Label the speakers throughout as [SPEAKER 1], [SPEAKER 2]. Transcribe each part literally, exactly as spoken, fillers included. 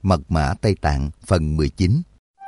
[SPEAKER 1] Mật mã Tây Tạng phần mười chín.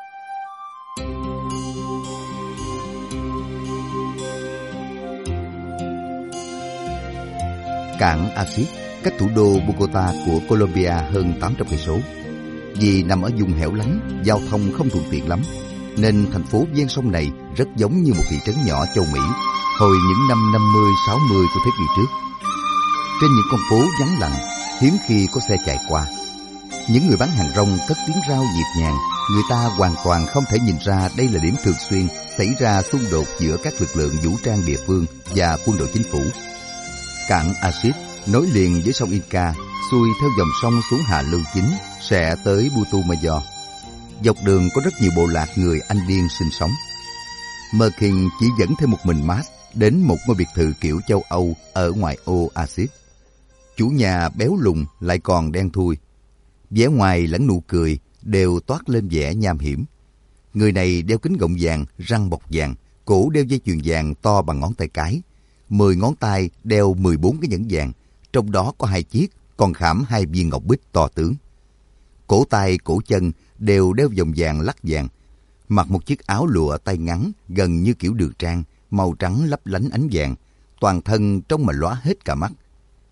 [SPEAKER 1] Cảng Asit cách thủ đô Bogota của Colombia hơn tám trăm cây số. Vì nằm ở vùng hẻo lánh, giao thông không thuận tiện lắm, nên thành phố ven sông này rất giống như một thị trấn nhỏ châu Mỹ hồi những năm năm mươi sáu mươi của thế kỷ trước. Trên những con phố vắng lặng, hiếm khi có xe chạy qua. Những người bán hàng rong cất tiếng rao nhịp nhàng, người ta hoàn toàn không thể nhìn ra đây là điểm thường xuyên xảy ra xung đột giữa các lực lượng vũ trang địa phương và quân đội chính phủ. Cảng Asit nối liền với sông Inca, xuôi theo dòng sông xuống hạ lưu chính sẽ tới Putumayo. Dọc đường có rất nhiều bộ lạc người Andean sinh sống. Merkin chỉ dẫn thêm một mình Max đến một ngôi biệt thự kiểu châu Âu ở ngoài ô Asit. Chủ nhà béo lùn lại còn đen thui. Vẻ ngoài lẫn nụ cười đều toát lên vẻ nham hiểm. Người này đeo kính gọng vàng, răng bọc vàng, cổ đeo dây chuyền vàng to bằng ngón tay cái. Mười ngón tay đeo mười bốn cái nhẫn vàng, trong đó có hai chiếc, còn khảm hai viên ngọc bích to tướng. Cổ tay, cổ chân đều đeo vòng vàng lắc vàng. Mặc một chiếc áo lụa tay ngắn gần như kiểu đường trang, màu trắng lấp lánh ánh vàng, toàn thân trông mà lóa hết cả mắt.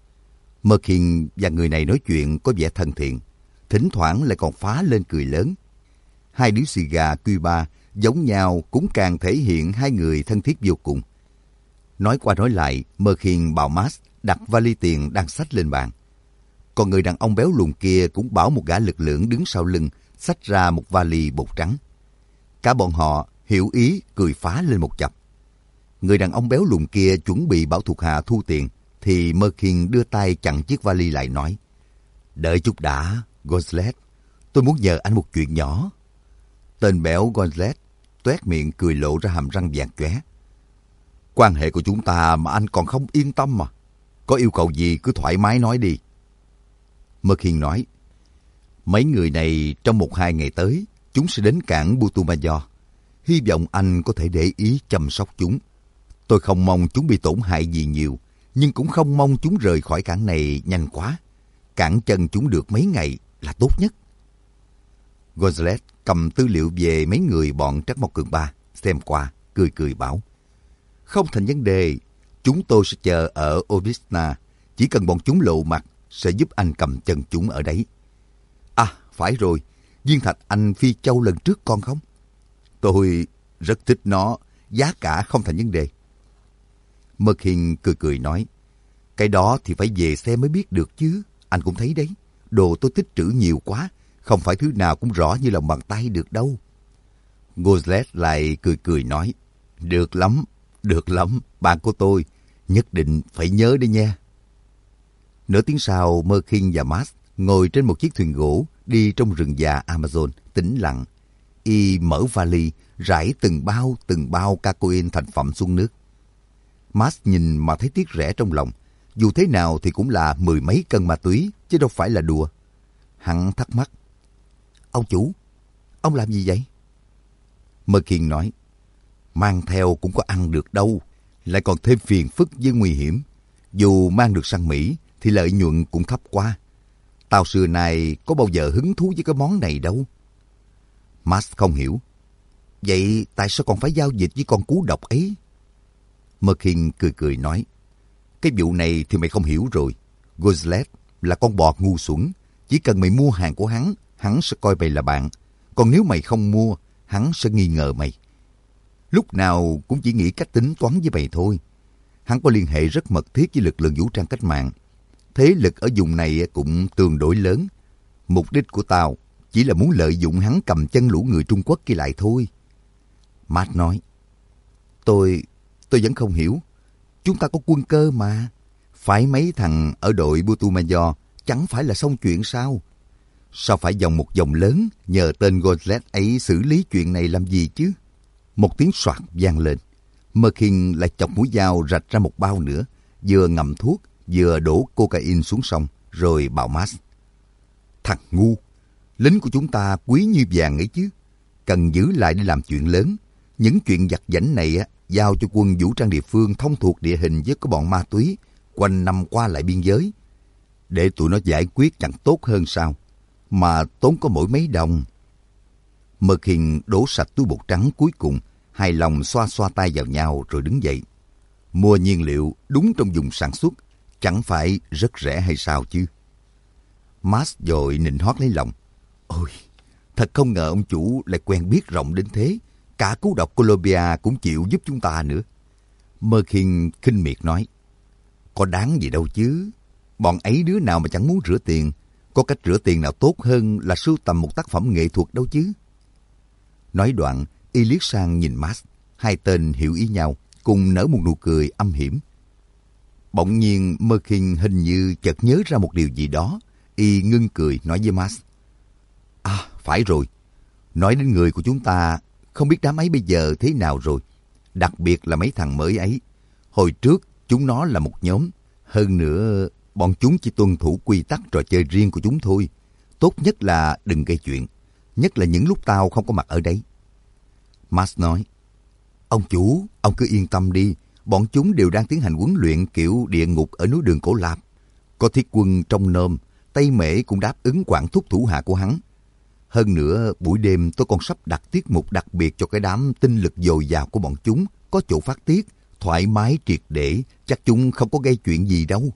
[SPEAKER 1] Merkin và người này nói chuyện có vẻ thân thiện, thỉnh thoảng lại còn phá lên cười lớn. Hai điếu xì gà Cuba giống nhau cũng càng thể hiện hai người thân thiết vô cùng. Nói qua nói lại, Merkin bảo Max đặt vali tiền đang xách lên bàn. Còn người đàn ông béo lùn kia cũng bảo một gã lực lưỡng đứng sau lưng xách ra một vali bột trắng. Cả bọn họ hiểu ý cười phá lên một chập. Người đàn ông béo lùn kia chuẩn bị bảo thuộc hạ thu tiền, thì Merkin đưa tay chặn chiếc vali lại nói: "Đợi chút đã, Gonzales, tôi muốn nhờ anh một chuyện nhỏ." Tên béo Gonzales toét miệng cười lộ ra hàm răng vàng chóe. "Quan hệ của chúng ta mà anh còn không yên tâm mà. Có yêu cầu gì cứ thoải mái nói đi." Merkin nói: "Mấy người này trong một hai ngày tới, chúng sẽ đến cảng Putumayo. Hy vọng anh có thể để ý chăm sóc chúng. Tôi không mong chúng bị tổn hại gì nhiều, nhưng cũng không mong chúng rời khỏi cảng này nhanh quá. Cản chân chúng được mấy ngày là tốt nhất." Gonzales cầm tư liệu về mấy người bọn Trắc Mộc Cường Ba, xem qua, cười cười bảo: "Không thành vấn đề, chúng tôi sẽ chờ ở Obisna. Chỉ cần bọn chúng lộ mặt, sẽ giúp anh cầm chân chúng ở đấy. À, phải rồi, viên thạch anh phi châu lần trước còn không? Tôi rất thích nó, giá cả không thành vấn đề." Merkin cười cười nói: "Cái đó thì phải về xem mới biết được chứ. Anh cũng thấy đấy, đồ tôi tích trữ nhiều quá, không phải thứ nào cũng rõ như lòng bàn tay được đâu." Gonzales lại cười cười nói: "Được lắm, được lắm, bạn của tôi, nhất định phải nhớ đấy nha." Nửa tiếng sau, Merkin và Max ngồi trên một chiếc thuyền gỗ đi trong rừng già Amazon, tĩnh lặng. Y mở vali, rải từng bao từng bao cocaine thành phẩm xuống nước. Max nhìn mà thấy tiếc rẻ trong lòng. Dù thế nào thì cũng là mười mấy cân ma túy, chứ đâu phải là đùa. Hắn thắc mắc: "Ông chủ, ông làm gì vậy?" Merkin nói: "Mang theo cũng có ăn được đâu, lại còn thêm phiền phức với nguy hiểm. Dù mang được sang Mỹ thì lợi nhuận cũng thấp quá. Tao xưa nay có bao giờ hứng thú với cái món này đâu." Max không hiểu: "Vậy tại sao còn phải giao dịch với con cú độc ấy?" Merkin cười cười nói: "Cái vụ này thì mày không hiểu rồi. Gonzales là con bò ngu xuẩn. Chỉ cần mày mua hàng của hắn, hắn sẽ coi mày là bạn. Còn nếu mày không mua, hắn sẽ nghi ngờ mày. Lúc nào cũng chỉ nghĩ cách tính toán với mày thôi. Hắn có liên hệ rất mật thiết với lực lượng vũ trang cách mạng. Thế lực ở vùng này cũng tương đối lớn. Mục đích của tao chỉ là muốn lợi dụng hắn cầm chân lũ người Trung Quốc kia lại thôi." Matt nói: Tôi, tôi vẫn không hiểu. Chúng ta có quân cơ mà. Phải mấy thằng ở đội Putumayo chẳng phải là xong chuyện sao? Sao phải vòng một vòng lớn nhờ tên Gonzales ấy xử lý chuyện này làm gì chứ?" Một tiếng soạt vang lên. Merkin lại chọc mũi dao rạch ra một bao nữa, vừa ngậm thuốc, vừa đổ cocaine xuống sông, rồi bảo Max: "Thằng ngu, lính của chúng ta quý như vàng ấy chứ. Cần giữ lại để làm chuyện lớn. Những chuyện vặt vãnh này á, giao cho quân vũ trang địa phương thông thuộc địa hình với cái bọn ma túy quanh năm qua lại biên giới. Để tụi nó giải quyết chẳng tốt hơn sao? mà tốn có mỗi mấy đồng. Mơ Khiên đổ sạch túi bột trắng cuối cùng, hài lòng xoa xoa tay vào nhau rồi đứng dậy. Mua nhiên liệu đúng trong vùng sản xuất, chẳng phải rất rẻ hay sao chứ? Max dội nịnh hót lấy lòng. Ôi, thật không ngờ ông chủ lại quen biết rộng đến thế. Cả cú độc Colombia cũng chịu giúp chúng ta nữa. Mơ Khiên khinh miệt nói. Có đáng gì đâu chứ. Bọn ấy đứa nào mà chẳng muốn rửa tiền. Có cách rửa tiền nào tốt hơn là sưu tầm một tác phẩm nghệ thuật đâu chứ. Nói đoạn, y liếc sang nhìn Max. Hai tên hiểu ý nhau, cùng nở một nụ cười âm hiểm. Bỗng nhiên Mơ Khiên hình như chợt nhớ ra một điều gì đó. Y ngưng cười nói với Max. À, phải rồi. Nói đến người của chúng ta, không biết đám ấy bây giờ thế nào rồi. Đặc biệt là mấy thằng mới ấy. Hồi trước, chúng nó là một nhóm. Hơn nữa, bọn chúng chỉ tuân thủ quy tắc trò chơi riêng của chúng thôi. Tốt nhất là đừng gây chuyện. Nhất là những lúc tao không có mặt ở đây. Max nói. Ông chủ, ông cứ yên tâm đi. Bọn chúng đều đang tiến hành huấn luyện kiểu địa ngục ở núi Đường Cổ Lạp. Có thiết quân trong nôm, Tây Mễ cũng đáp ứng quản thúc thủ hạ của hắn. Hơn nữa, buổi đêm tôi còn sắp đặt tiết mục đặc biệt cho cái đám tinh lực dồi dào của bọn chúng. Có chỗ phát tiết, thoải mái triệt để, chắc chúng không có gây chuyện gì đâu.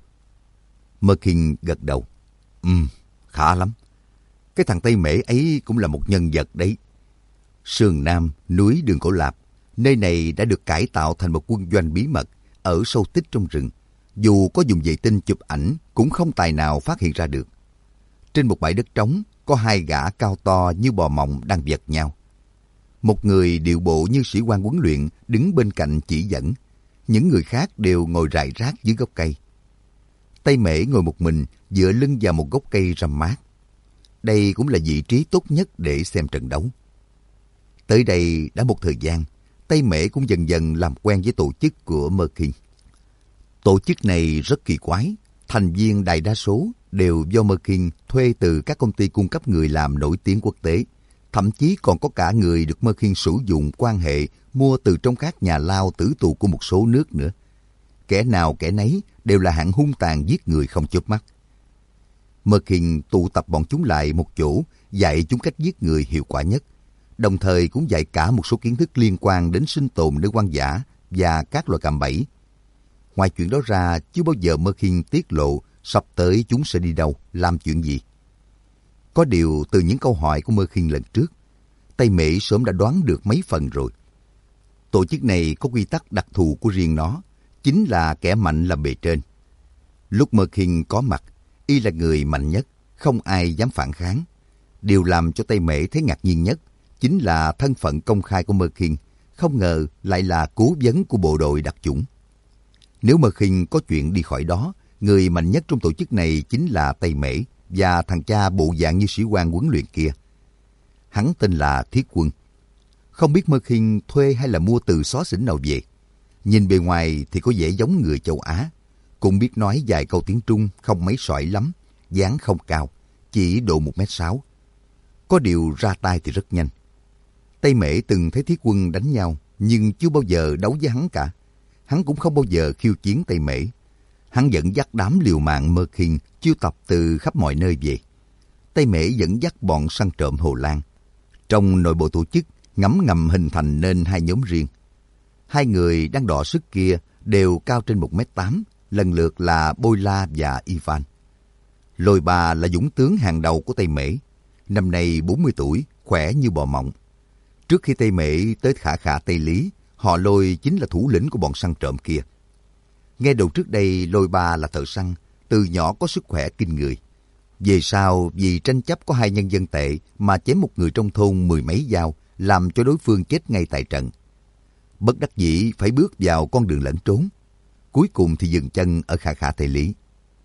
[SPEAKER 1] Mơ Khiên gật đầu. Ừm, khá lắm. Cái thằng Tây Mễ ấy cũng là một nhân vật đấy. Sườn Nam, núi Đường Cổ Lạp, nơi này đã được cải tạo thành một quân doanh bí mật, ở sâu tích trong rừng. Dù có dùng vệ tinh chụp ảnh, cũng không tài nào phát hiện ra được. Trên một bãi đất trống, có hai gã cao to như bò mộng đang vật nhau. Một người điệu bộ như sĩ quan huấn luyện đứng bên cạnh chỉ dẫn. Những người khác đều ngồi rải rác dưới gốc cây. Tây Mễ ngồi một mình dựa lưng vào một gốc cây râm mát. Đây cũng là vị trí tốt nhất để xem trận đấu. Tới đây đã một thời gian, Tây Mễ cũng dần dần làm quen với tổ chức của Mơ Khiên. Tổ chức này rất kỳ quái. Thành viên đại đa số đều do Mơ Khiên thuê từ các công ty cung cấp người làm nổi tiếng quốc tế. Thậm chí còn có cả người được Mơ Khiên sử dụng quan hệ mua từ trong các nhà lao tử tù của một số nước nữa. Kẻ nào kẻ nấy đều là hạng hung tàn giết người không chớp mắt. Mơ Khiên tụ tập bọn chúng lại một chỗ, dạy chúng cách giết người hiệu quả nhất. Đồng thời cũng dạy cả một số kiến thức liên quan đến sinh tồn nơi hoang dã và các loài cạm bẫy. Ngoài chuyện đó ra, chưa bao giờ Mơ Khiên tiết lộ sắp tới chúng sẽ đi đâu, làm chuyện gì. Có điều từ những câu hỏi của Mơ Khiên lần trước, Tây Mễ sớm đã đoán được mấy phần rồi. Tổ chức này có quy tắc đặc thù của riêng nó, chính là kẻ mạnh làm bề trên. Lúc Mơ Khiên có mặt, y là người mạnh nhất, không ai dám phản kháng. Điều làm cho Tây Mễ thấy ngạc nhiên nhất chính là thân phận công khai của Mơ Khiên, không ngờ lại là cố vấn của bộ đội đặc chủng. Nếu Mơ Khiên có chuyện đi khỏi đó, người mạnh nhất trong tổ chức này chính là Tây Mễ và thằng cha bộ dạng như sĩ quan huấn luyện kia. Hắn tên là Thiết Quân. Không biết Mơ Khiên thuê hay là mua từ xó xỉnh nào về. Nhìn bề ngoài thì có vẻ giống người châu Á. Cũng biết nói vài câu tiếng Trung không mấy sỏi lắm, dáng không cao, chỉ độ một mét sáu. Có điều ra tay thì rất nhanh. Tây Mễ từng thấy Thiết Quân đánh nhau, nhưng chưa bao giờ đấu với hắn cả. Hắn cũng không bao giờ khiêu chiến Tây Mễ. Hắn dẫn dắt đám liều mạng Mơ Khiên chiêu tập từ khắp mọi nơi về. Tây Mễ dẫn dắt bọn săn trộm Hồ Lan. Trong nội bộ tổ chức, ngấm ngầm hình thành nên hai nhóm riêng. Hai người đang đọ sức kia đều cao trên một mét tám, lần lượt là Boyla và Ivan. Lôi Ba là dũng tướng hàng đầu của Tây Mễ. Năm nay bốn mươi tuổi, khỏe như bò mộng. Trước khi Tây Mễ tới khả khả Tây Lý, họ Lôi chính là thủ lĩnh của bọn săn trộm kia. Nghe đầu trước đây Lôi Ba là thợ săn, từ nhỏ có sức khỏe kinh người. Về sau vì tranh chấp có hai nhân dân tệ mà chém một người trong thôn mười mấy dao, làm cho đối phương chết ngay tại trận. Bất đắc dĩ phải bước vào con đường lẫn trốn. Cuối cùng thì dừng chân ở khả khả Tây Lý.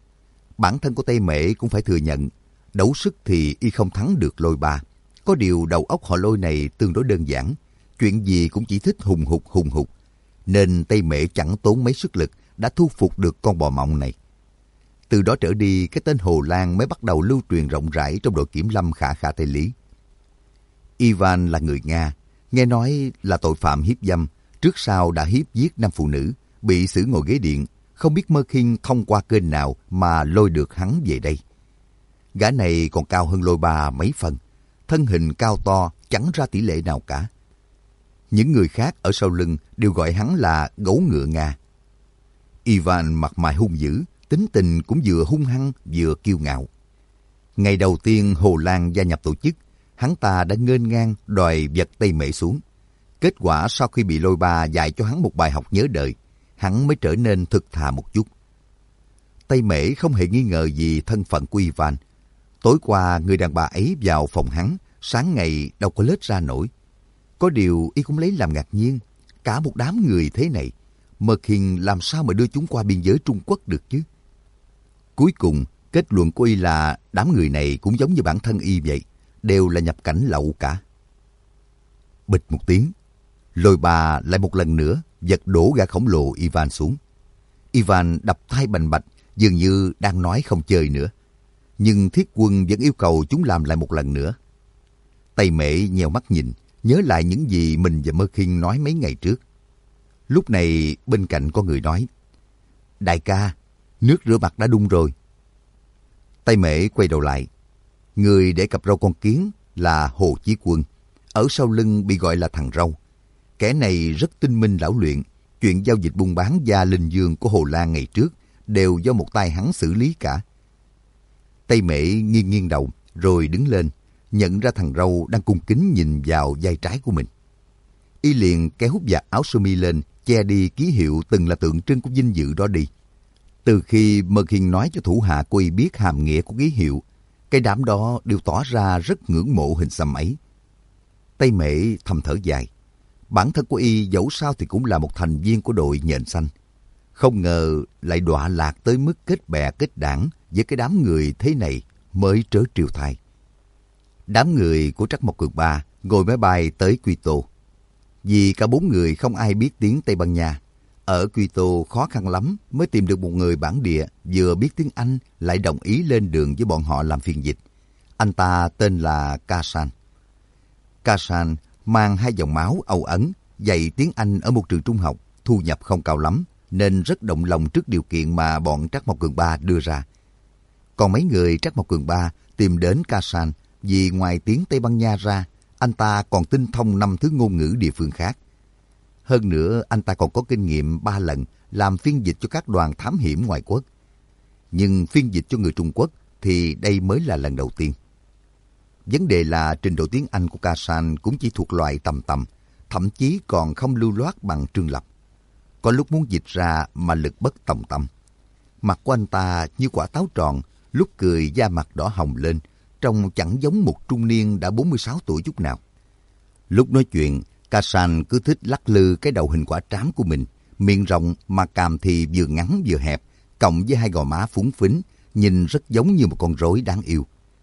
[SPEAKER 1] Bản thân của Tây Mễ cũng phải thừa nhận, đấu sức thì y không thắng được Lôi Ba. Có điều đầu óc họ Lôi này tương đối đơn giản, chuyện gì cũng chỉ thích hùng hục hùng hục, nên Tây Mễ chẳng tốn mấy sức lực đã thu phục được con bò mộng này. Từ đó trở đi, cái tên Hồ Lan mới bắt đầu lưu truyền rộng rãi trong đội kiểm lâm khả khả Tây Lý. Ivan là người Nga, nghe nói là tội phạm hiếp dâm, trước sau đã hiếp giết năm phụ nữ, bị xử ngồi ghế điện, không biết Mơ Khiên thông qua kênh nào mà lôi được hắn về đây. Gã này còn cao hơn Lôi Ba mấy phần, thân hình cao to chẳng ra tỷ lệ nào cả. Những người khác ở sau lưng đều gọi hắn là gấu ngựa Nga. Ivan mặt mày hung dữ, tính tình cũng vừa hung hăng vừa kiêu ngạo. Ngày đầu tiên Hồ Lan gia nhập tổ chức, hắn ta đã nghênh ngang đòi vật Tây Mễ xuống. Kết quả sau khi bị Lôi Ba dạy cho hắn một bài học nhớ đời, hắn mới trở nên thực thà một chút. Tây Mễ không hề nghi ngờ gì thân phận của Ivan. Tối qua người đàn bà ấy vào phòng hắn, sáng ngày đâu có lết ra nổi. Có điều y cũng lấy làm ngạc nhiên, cả một đám người thế này, Mật Hiền làm sao mà đưa chúng qua biên giới Trung Quốc được chứ? Cuối cùng, kết luận của y là đám người này cũng giống như bản thân y vậy, đều là nhập cảnh lậu cả. Bịch một tiếng, Lôi Ba lại một lần nữa giật đổ gã khổng lồ Ivan xuống. Ivan đập thai bành bạch, dường như đang nói không chơi nữa. Nhưng Thiết Quân vẫn yêu cầu chúng làm lại một lần nữa. Tây Mễ nheo mắt nhìn, nhớ lại những gì mình và Mơ Khiên nói mấy ngày trước. Lúc này bên cạnh có người nói, đại ca, nước rửa mặt đã đun rồi. Tây Mễ quay đầu lại. Người để cặp râu con kiến là Hồ Chí Quân, ở sau lưng bị gọi là thằng Râu. Kẻ này rất tinh minh lão luyện, chuyện giao dịch buôn bán gia linh dương của Hồ Lan ngày trước đều do một tay hắn xử lý cả. Tây Mễ nghiêng nghiêng đầu rồi đứng lên, nhận ra thằng Râu đang cung kính nhìn vào vai trái của mình. Y liền kéo vạt áo sơ mi lên, che đi ký hiệu từng là tượng trưng của vinh dự đó đi. Từ khi Mơ Khiên nói cho thủ hạ của y biết hàm nghĩa của ký hiệu, cái đám đó đều tỏ ra rất ngưỡng mộ hình xăm ấy. Tây Mễ thầm thở dài. Bản thân của y dẫu sao thì cũng là một thành viên của đội nhện xanh. Không ngờ lại đọa lạc tới mức kết bè kết đảng với cái đám người thế này mới trớ trêu thay. Đám người của Trắc Mộc Cường Ba ngồi máy bay tới Quito. Vì cả bốn người không ai biết tiếng Tây Ban Nha. Ở Quito khó khăn lắm mới tìm được một người bản địa vừa biết tiếng Anh lại đồng ý lên đường với bọn họ làm phiên dịch. Anh ta tên là Kasan. Kasan mang hai dòng máu Âu Ấn, dạy tiếng Anh ở một trường trung học, thu nhập không cao lắm, nên rất động lòng trước điều kiện mà bọn Trắc Mộc Cường Ba đưa ra. Còn mấy người Trắc Mộc Cường Ba tìm đến Kasan vì ngoài tiếng Tây Ban Nha ra, anh ta còn tinh thông năm thứ ngôn ngữ địa phương khác. Hơn nữa, anh ta còn có kinh nghiệm ba lần làm phiên dịch cho các đoàn thám hiểm ngoại quốc. Nhưng phiên dịch cho người Trung Quốc thì đây mới là lần đầu tiên. Vấn đề là trình độ tiếng Anh của Kasan cũng chỉ thuộc loại tầm tầm, thậm chí còn không lưu loát bằng Trương Lập. Có lúc muốn dịch ra mà lực bất tòng tâm. Mặt của anh ta như quả táo tròn, lúc cười da mặt đỏ hồng lên, trông chẳng giống một trung niên đã bốn mươi sáu tuổi chút nào. Lúc nói chuyện, Kasan cứ thích lắc lư cái đầu hình quả trám của mình, miệng rộng mà cằm thì vừa ngắn vừa hẹp, cộng với hai gò má phúng phính, nhìn rất giống như một con rối đáng yêu.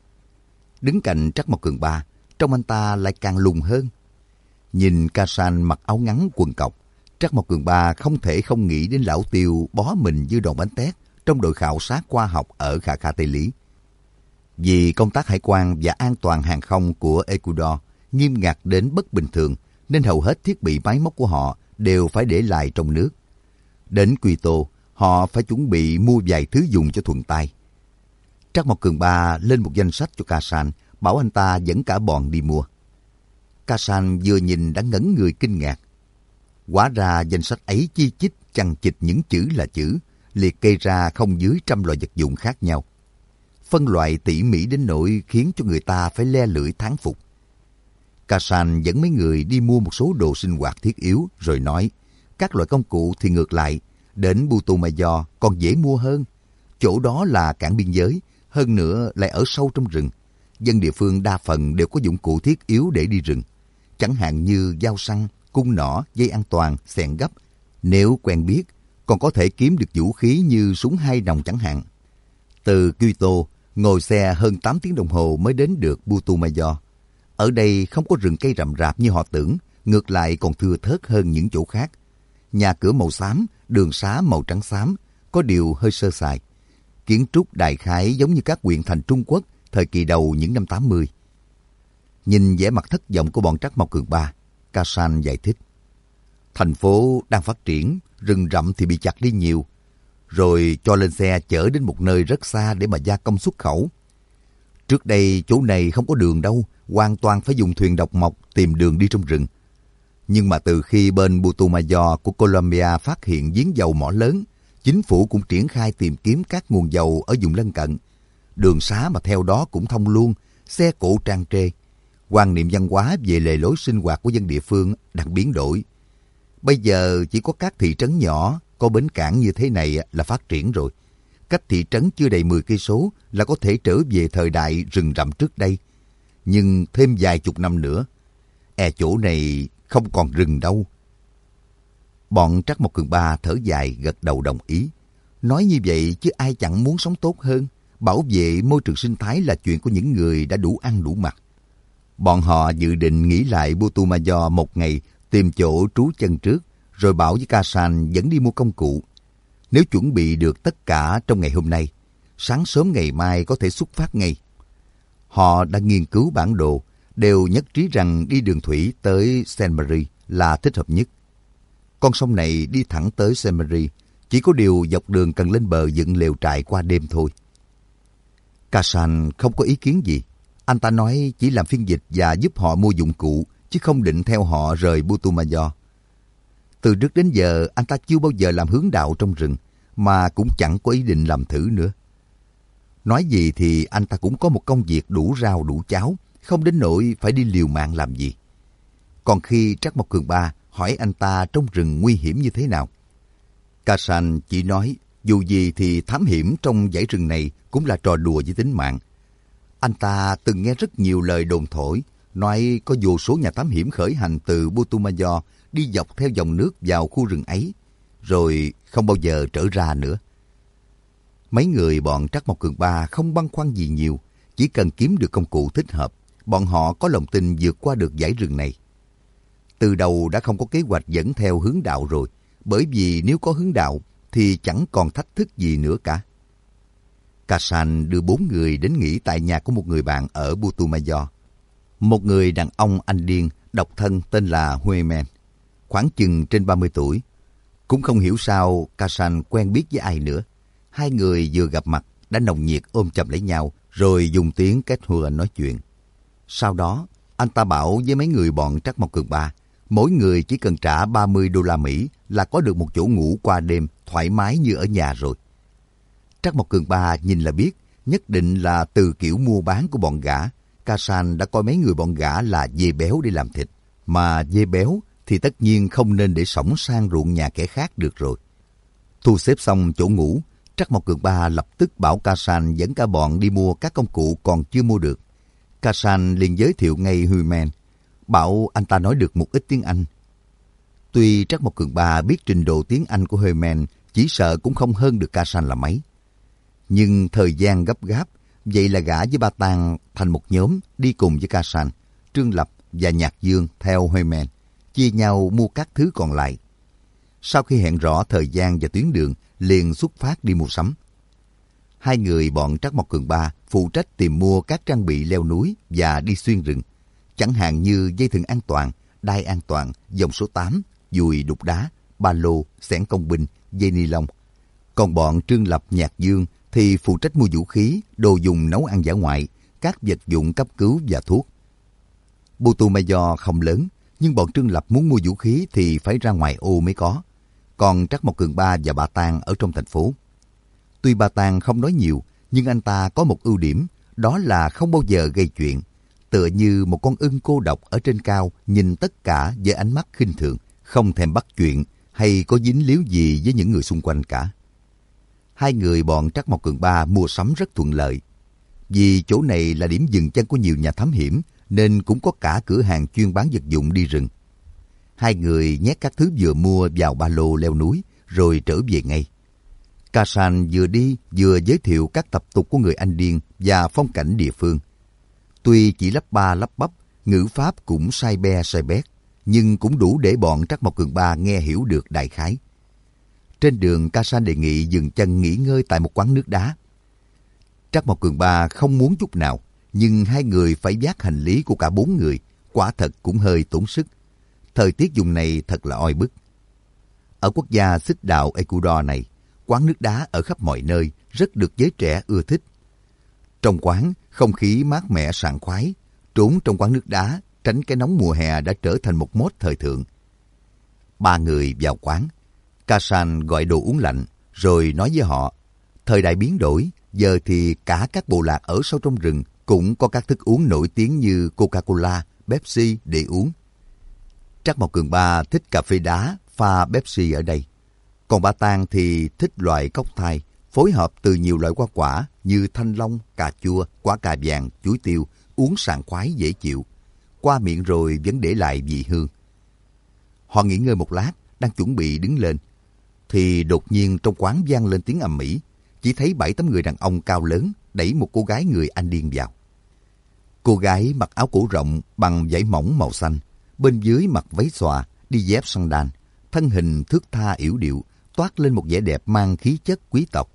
[SPEAKER 1] Đứng cạnh Trắc Mộc Cường Ba, trông anh ta lại càng lùn hơn. Nhìn Kasan mặc áo ngắn quần cộc, Trắc Mộc Cường Ba không thể không nghĩ đến lão Tiêu bó mình như đòn bánh tét trong đội khảo sát khoa học ở Kha Kha Tây Lý. Vì công tác hải quan và an toàn hàng không của Ecuador nghiêm ngặt đến bất bình thường, nên hầu hết thiết bị máy móc của họ đều phải để lại trong nước. Đến Quito, họ phải chuẩn bị mua vài thứ dùng cho thuận tay. Trắc Mộc Cường Ba lên một danh sách cho Kasan, bảo anh ta dẫn cả bọn đi mua. Kasan vừa nhìn đã ngẩn người kinh ngạc. Hóa ra danh sách ấy chi chít chằng chịt những chữ là chữ, liệt kê ra không dưới trăm loại vật dụng khác nhau. Phân loại tỉ mỉ đến nỗi khiến cho người ta phải le lưỡi thán phục. Kasan dẫn mấy người đi mua một số đồ sinh hoạt thiết yếu rồi nói, các loại công cụ thì ngược lại, đến Putumayo còn dễ mua hơn. Chỗ đó là cảng biên giới, hơn nữa lại ở sâu trong rừng. Dân địa phương đa phần đều có dụng cụ thiết yếu để đi rừng, chẳng hạn như dao săn, cung nỏ, dây an toàn, xẻng gấp. Nếu quen biết, còn có thể kiếm được vũ khí như súng hai nòng chẳng hạn. Từ Quito, ngồi xe hơn tám tiếng đồng hồ mới đến được Putumayo. Ở đây không có rừng cây rậm rạp như họ tưởng, ngược lại còn thưa thớt hơn những chỗ khác. Nhà cửa màu xám, đường xá màu trắng xám, có điều hơi sơ sài. Kiến trúc đại khái giống như các huyện thành Trung Quốc thời kỳ đầu những năm tám mươi. Nhìn vẻ mặt thất vọng của bọn Trắc Mộc Cường Ba, Kasan giải thích. Thành phố đang phát triển, rừng rậm thì bị chặt đi nhiều, rồi cho lên xe chở đến một nơi rất xa để mà gia công xuất khẩu. Trước đây chỗ này không có đường đâu, hoàn toàn phải dùng thuyền độc mộc tìm đường đi trong rừng. Nhưng mà từ khi bên Putumayo của Colombia phát hiện giếng dầu mỏ lớn, chính phủ cũng triển khai tìm kiếm các nguồn dầu ở vùng lân cận. Đường xá mà theo đó cũng thông luôn, xe cộ tràn trề. Quan niệm văn hóa về lề lối sinh hoạt của dân địa phương đang biến đổi. Bây giờ chỉ có các thị trấn nhỏ có bến cảng như thế này là phát triển rồi. Cách thị trấn chưa đầy mười cây số là có thể trở về thời đại rừng rậm trước đây. Nhưng thêm vài chục năm nữa, e chỗ này không còn rừng đâu. Bọn Trắc Mộc Cường Ba thở dài gật đầu đồng ý. Nói như vậy chứ ai chẳng muốn sống tốt hơn. Bảo vệ môi trường sinh thái là chuyện của những người đã đủ ăn đủ mặc. Bọn họ dự định nghỉ lại Putumayo một ngày, tìm chỗ trú chân trước, rồi bảo với Kasan dẫn đi mua công cụ. Nếu chuẩn bị được tất cả trong ngày hôm nay, sáng sớm ngày mai có thể xuất phát ngay. Họ đã nghiên cứu bản đồ, đều nhất trí rằng đi đường thủy tới Saint Marie là thích hợp nhất. Con sông này đi thẳng tới Saint Marie, chỉ có điều dọc đường cần lên bờ dựng lều trại qua đêm thôi. Kasan không có ý kiến gì. Anh ta nói chỉ làm phiên dịch và giúp họ mua dụng cụ, chứ không định theo họ rời Putumayo. Từ trước đến giờ, anh ta chưa bao giờ làm hướng đạo trong rừng, mà cũng chẳng có ý định làm thử nữa. Nói gì thì anh ta cũng có một công việc đủ rau đủ cháo, không đến nỗi phải đi liều mạng làm gì. Còn khi Trắc Mộc Cường Ba hỏi anh ta trong rừng nguy hiểm như thế nào, Kasan chỉ nói dù gì thì thám hiểm trong dãy rừng này cũng là trò đùa với tính mạng. Anh ta từng nghe rất nhiều lời đồn thổi, nói có vô số nhà thám hiểm khởi hành từ Putumayo đi dọc theo dòng nước vào khu rừng ấy, rồi không bao giờ trở ra nữa. Mấy người bọn Trắc Mộc Cường Ba không băn khoăn gì nhiều, chỉ cần kiếm được công cụ thích hợp, bọn họ có lòng tin vượt qua được dãy rừng này. Từ đầu đã không có kế hoạch dẫn theo hướng đạo rồi, bởi vì nếu có hướng đạo thì chẳng còn thách thức gì nữa cả. Kasan đưa bốn người đến nghỉ tại nhà của một người bạn ở Putumayo. Một người đàn ông Anh điên, độc thân tên là Huemen, khoảng chừng trên ba mươi tuổi. Cũng không hiểu sao Kasan quen biết với ai nữa. Hai người vừa gặp mặt đã nồng nhiệt ôm chầm lấy nhau, rồi dùng tiếng Quechua nói chuyện. Sau đó, anh ta bảo với mấy người bọn Trắc Mộc Cường Ba, mỗi người chỉ cần trả ba mươi đô la Mỹ là có được một chỗ ngủ qua đêm thoải mái như ở nhà rồi. Trắc Mộc Cường Ba nhìn là biết, nhất định là từ kiểu mua bán của bọn gã. Kasan đã coi mấy người bọn gã là dê béo để làm thịt, mà dê béo thì tất nhiên không nên để sõng sang ruộng nhà kẻ khác được rồi. Thu xếp xong chỗ ngủ, Trắc Mộc Cường Ba lập tức bảo Kasan dẫn cả bọn đi mua các công cụ còn chưa mua được. Kasan liền giới thiệu ngay Huemen, bảo anh ta nói được một ít tiếng Anh. Tuy Trắc Mộc Cường Ba biết trình độ tiếng Anh của Huemen chỉ sợ cũng không hơn được Kasan là mấy. Nhưng thời gian gấp gáp, vậy là gã với Ba Tang thành một nhóm đi cùng với Kasan, Trương Lập và Nhạc Dương theo Huemen, chia nhau mua các thứ còn lại. Sau khi hẹn rõ thời gian và tuyến đường, liền xuất phát đi mua sắm. Hai người bọn Trắc Mộc Cường Ba phụ trách tìm mua các trang bị leo núi và đi xuyên rừng, chẳng hạn như dây thừng an toàn, đai an toàn, dòng số tám, dùi đục đá, ba lô, xẻng công binh, dây ni lông. Còn bọn Trương Lập, Nhạc Dương thì phụ trách mua vũ khí, đồ dùng nấu ăn dã ngoại, các vật dụng cấp cứu và thuốc. Putumayo không lớn, nhưng bọn Trương Lập muốn mua vũ khí thì phải ra ngoài ô mới có. Còn Trắc Mộc Cường Ba và Ba Tang ở trong thành phố. Tuy Ba Tang không nói nhiều, nhưng anh ta có một ưu điểm, đó là không bao giờ gây chuyện. Tựa như một con ưng cô độc ở trên cao, nhìn tất cả với ánh mắt khinh thường, không thèm bắt chuyện hay có dính líu gì với những người xung quanh cả. Hai người bọn Trắc Mộc Cường Ba mua sắm rất thuận lợi. Vì chỗ này là điểm dừng chân của nhiều nhà thám hiểm, nên cũng có cả cửa hàng chuyên bán vật dụng đi rừng. Hai người nhét các thứ vừa mua vào ba lô leo núi, rồi trở về ngay. Kasan vừa đi vừa giới thiệu các tập tục của người Anh điên và phong cảnh địa phương. Tuy chỉ lắp ba lắp bắp, ngữ pháp cũng sai be sai bét, nhưng cũng đủ để bọn Trắc Mộc Cường Ba nghe hiểu được đại khái. Trên đường, Kasan đề nghị dừng chân nghỉ ngơi tại một quán nước đá. Trắc Mộc Cường Ba không muốn chút nào, nhưng hai người phải vác hành lý của cả bốn người, quả thật cũng hơi tốn sức. Thời tiết vùng này thật là oi bức. Ở quốc gia xích đạo Ecuador này, quán nước đá ở khắp mọi nơi, rất được giới trẻ ưa thích. Trong quán, Không khí mát mẻ sảng khoái, trốn trong quán nước đá, tránh cái nóng mùa hè đã trở thành một mốt thời thượng. Ba người vào quán. Kashan gọi đồ uống lạnh, rồi nói với họ, thời đại biến đổi, giờ thì cả các bộ lạc ở sâu trong rừng cũng có các thức uống nổi tiếng như Coca-Cola, Pepsi để uống. Trắc Mộc Cường Ba thích cà phê đá, pha Pepsi ở đây. Còn Ba Tang thì thích loại cốc thai, phối hợp từ nhiều loại hoa quả như thanh long, cà chua, quả cà vàng, chuối tiêu, uống sảng khoái dễ chịu. Qua miệng rồi vẫn để lại vị hương. Họ nghỉ ngơi một lát, đang chuẩn bị đứng lên, thì đột nhiên trong quán vang lên tiếng ầm ĩ. Chỉ thấy bảy tám người đàn ông cao lớn đẩy một cô gái người Anh điên vào. Cô gái mặc áo cổ rộng bằng vải mỏng màu xanh, bên dưới mặc váy xòa, đi dép sandal, thân hình thướt tha yểu điệu, toát lên một vẻ đẹp mang khí chất quý tộc.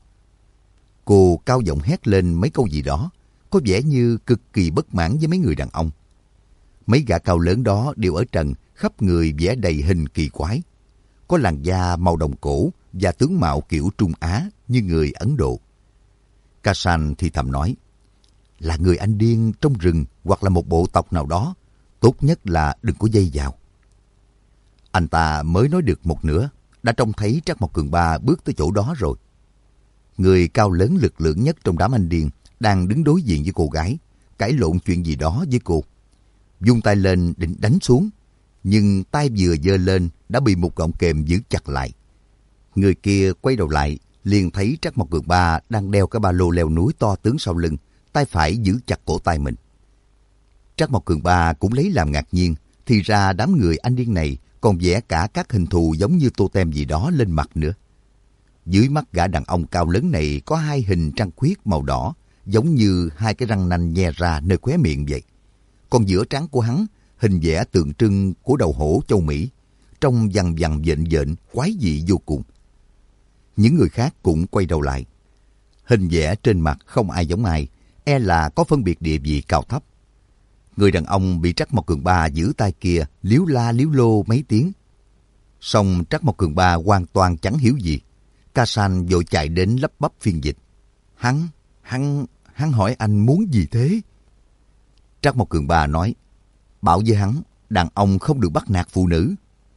[SPEAKER 1] Cô cao giọng hét lên mấy câu gì đó, có vẻ như cực kỳ bất mãn với mấy người đàn ông. Mấy gã cao lớn đó đều ở trần, khắp người vẽ đầy hình kỳ quái. Có làn da màu đồng cổ và tướng mạo kiểu Trung Á như người Ấn Độ. Kashan thì thầm nói, là người Anh điên trong rừng hoặc là một bộ tộc nào đó, tốt nhất là đừng có dây vào. Anh ta mới nói được một nửa, đã trông thấy Trắc Mộc Cường Ba bước tới chỗ đó rồi. Người cao lớn lực lượng nhất trong đám anh điên đang đứng đối diện với cô gái, cãi lộn chuyện gì đó với cô. Vung tay lên định đánh xuống, nhưng tay vừa giơ lên đã bị một gọng kềm giữ chặt lại. Người kia quay đầu lại, liền thấy Trắc Mộc Cường Ba đang đeo cái ba lô leo núi to tướng sau lưng, tay phải giữ chặt cổ tay mình. Trắc Mộc Cường Ba cũng lấy làm ngạc nhiên, thì ra đám người anh điên này còn vẽ cả các hình thù giống như tô tem gì đó lên mặt nữa. Dưới mắt gã đàn ông cao lớn này có hai hình trăng khuyết màu đỏ, giống như hai cái răng nanh nhe ra nơi khóe miệng vậy. Còn giữa trán của hắn, hình vẽ tượng trưng của đầu hổ châu Mỹ, trông vằn vằn vện vện, quái dị vô cùng. Những người khác cũng quay đầu lại. Hình vẽ trên mặt không ai giống ai, e là có phân biệt địa vị cao thấp. Người đàn ông bị Trắc Mộc Cường Ba giữ tay kia líu la líu lô mấy tiếng. Song Trắc Mộc Cường Ba hoàn toàn chẳng hiểu gì. Kashan vội chạy đến lắp bắp phiên dịch. Hắn, hắn, hắn hỏi anh muốn gì thế? Trắc Mộc Cường Ba nói, bảo với hắn, đàn ông không được bắt nạt phụ nữ.